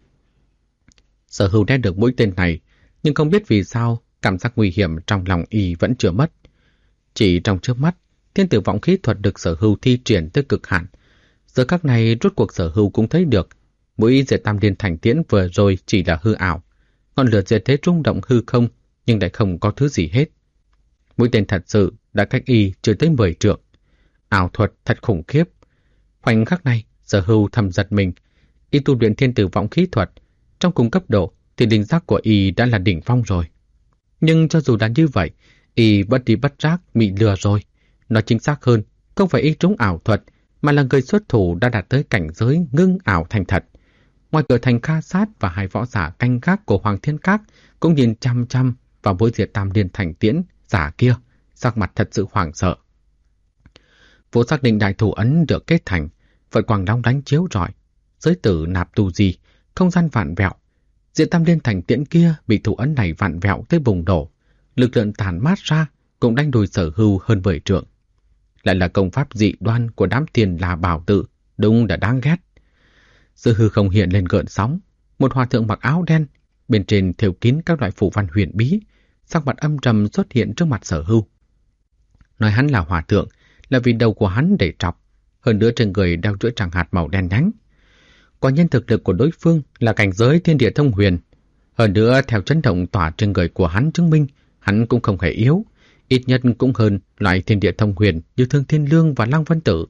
Sở Hưu né được mũi tên này, nhưng không biết vì sao cảm giác nguy hiểm trong lòng y vẫn chưa mất. Chỉ trong chớp mắt, thiên tử vọng khí thuật được Sở Hưu thi triển tới cực hạn. Giờ các này rốt cuộc Sở Hưu cũng thấy được, mũi Diệt Tam Liên Thành Tiễn vừa rồi chỉ là hư ảo. Ngọn lửa diệt thế rung động hư không, nhưng lại không có thứ gì hết. Mũi tên thật sự đã cách y chưa tới 10 trượng. Ảo thuật thật khủng khiếp. Khoảnh khắc này, Sở Hưu thầm giật mình. Y tu luyện thiên tử vọng khí thuật, trong cùng cấp độ thì linh giác của y đã là đỉnh phong rồi. Nhưng cho dù đã như vậy, y bất đi bất giác bị lừa rồi. Nói chính xác hơn, không phải y trúng ảo thuật, mà là người xuất thủ đã đạt tới cảnh giới ngưng ảo thành thật. Ngoài cửa thành Ca Sát và 2 võ giả canh gác của Hoàng Thiên Các cũng nhìn chăm chăm vào mũi Diệt Tam Liên Thành Tiễn giả kia, sắc mặt thật sự hoảng sợ. Vụ xác định đại thủ ấn được kết thành, Phật quang đóng đánh chiếu rọi. giới tử nạp tu gì, không gian vạn vẹo. Diện Tam Liên thành tiễn kia bị thủ ấn này vạn vẹo tới bùng nổ, lực lượng tàn mát ra cũng đánh đuổi Sở Hưu hơn 10 trượng. Lại là công pháp dị đoan của đám Tiền là Bảo Tự, đúng là đáng ghét. Giữa hư không hiện lên gợn sóng, một hòa thượng mặc áo đen, bên trên thêu kín các loại phù văn huyền bí, sắc mặt âm trầm xuất hiện trước mặt Sở Hưu. Nói hắn là hòa thượng là vì đầu của hắn để trọc, hơn nữa trên người đeo chuỗi tràng hạt màu đen nhánh. Quả nhân thực lực của đối phương là cảnh giới thiên địa thông huyền, hơn nữa theo chấn động tỏa trên người của hắn chứng minh hắn cũng không hề yếu, ít nhất cũng hơn loại thiên địa thông huyền như Thương Thiên Lương và Lăng Vân Tử.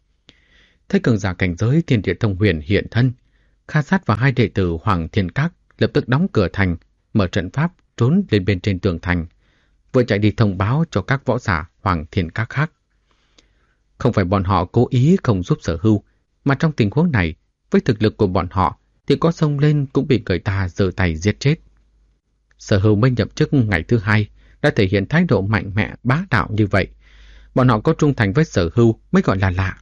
Thấy cường giả cảnh giới thiên địa thông huyền hiện thân, Kha Sát và hai đệ tử Hoàng Thiên Các lập tức đóng cửa thành, mở trận pháp trốn lên bên trên tường thành, vừa chạy đi thông báo cho các võ giả Hoàng Thiên Các khác. Không phải bọn họ cố ý không giúp Sở Hưu, mà trong tình huống này, với thực lực của bọn họ thì có xông lên cũng bị người ta giơ tay giết chết. Sở Hưu mới nhậm chức ngày thứ 2 đã thể hiện thái độ mạnh mẽ bá đạo như vậy. Bọn họ có trung thành với Sở Hưu mới gọi là lạ.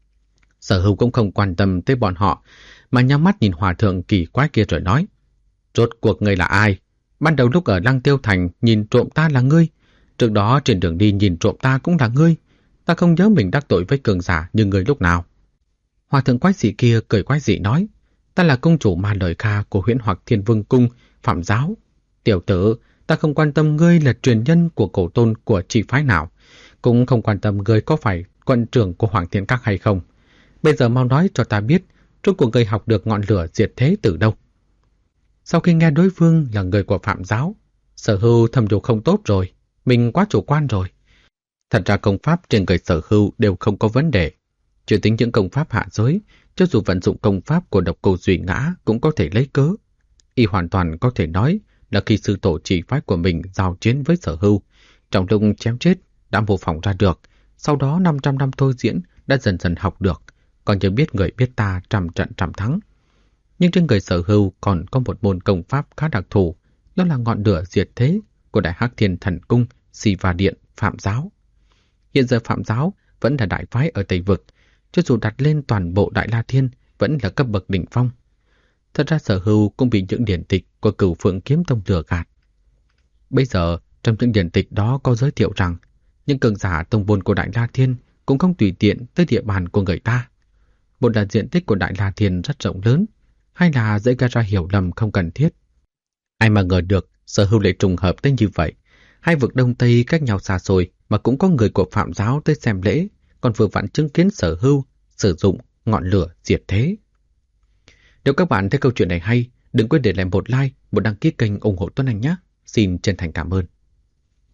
Sở Hưu cũng không quan tâm tới bọn họ, mà nhắm mắt nhìn hòa thượng kỳ quái kia rồi nói: rốt cuộc ngươi là ai? Ban đầu lúc ở Lăng Tiêu Thành nhìn trộm ta là ngươi, trước đó trên đường đi nhìn trộm ta cũng là ngươi. Ta không nhớ mình đắc tội với cường giả như ngươi lúc nào. Hòa thượng quái dị kia cười quái dị nói: ta là công chủ Ma Lời Kha của Huyễn Hoặc Thiên Vương Cung, Phạm Giáo. Tiểu tử, ta không quan tâm ngươi là truyền nhân của cổ tôn của chi phái nào, cũng không quan tâm ngươi có phải quận trưởng của Hoàng Thiên Các hay không. Bây giờ mau nói cho ta biết, rốt cuộc ngươi học được ngọn lửa diệt thế từ đâu? Sau khi nghe đối phương là người của Phạm Giáo, Sở Hưu thầm nhủ không tốt rồi, mình quá chủ quan rồi. Thật ra công pháp trên người Sở Hưu đều không có vấn đề. Chưa tính những công pháp hạ giới, cho dù vận dụng công pháp của Độc Cô Duy Ngã cũng có thể lấy cớ. Y hoàn toàn có thể nói là khi sư tổ chỉ phái của mình giao chiến với Sở Hưu, trong lúc chém chết đã mô phỏng ra được, sau đó 500 năm thôi diễn đã dần dần học được, còn như biết người biết ta trăm trận trăm thắng. Nhưng trên người Sở Hưu còn có một môn công pháp khá đặc thù, đó là ngọn lửa diệt thế của Đại Hắc Thiên Thần Cung, Siva Điện, Phạm Giáo. Hiện giờ Phạm Giáo vẫn là đại phái ở Tây Vực, cho dù đặt lên toàn bộ Đại La Thiên vẫn là cấp bậc đỉnh phong. Thật ra Sở Hưu cũng bị những điển tịch của Cửu Phượng Kiếm Tông lừa gạt. Bây giờ trong những điển tịch đó có giới thiệu rằng những cường giả tông môn của Đại La Thiên cũng không tùy tiện tới địa bàn của người ta. Một là diện tích của Đại La Thiên rất rộng lớn, hay là dễ gây ra hiểu lầm không cần thiết. Ai mà ngờ được Sở Hưu lại trùng hợp tới như vậy. Hai vực Đông Tây cách nhau xa xôi mà cũng có người của Phạm Giáo tới xem lễ, còn vừa vặn chứng kiến Sở Hưu sử dụng ngọn lửa diệt thế. Nếu các bạn thấy câu chuyện này hay, đừng quên để lại một like, một đăng ký kênh ủng hộ Tuấn Anh nhé. Xin chân thành cảm ơn.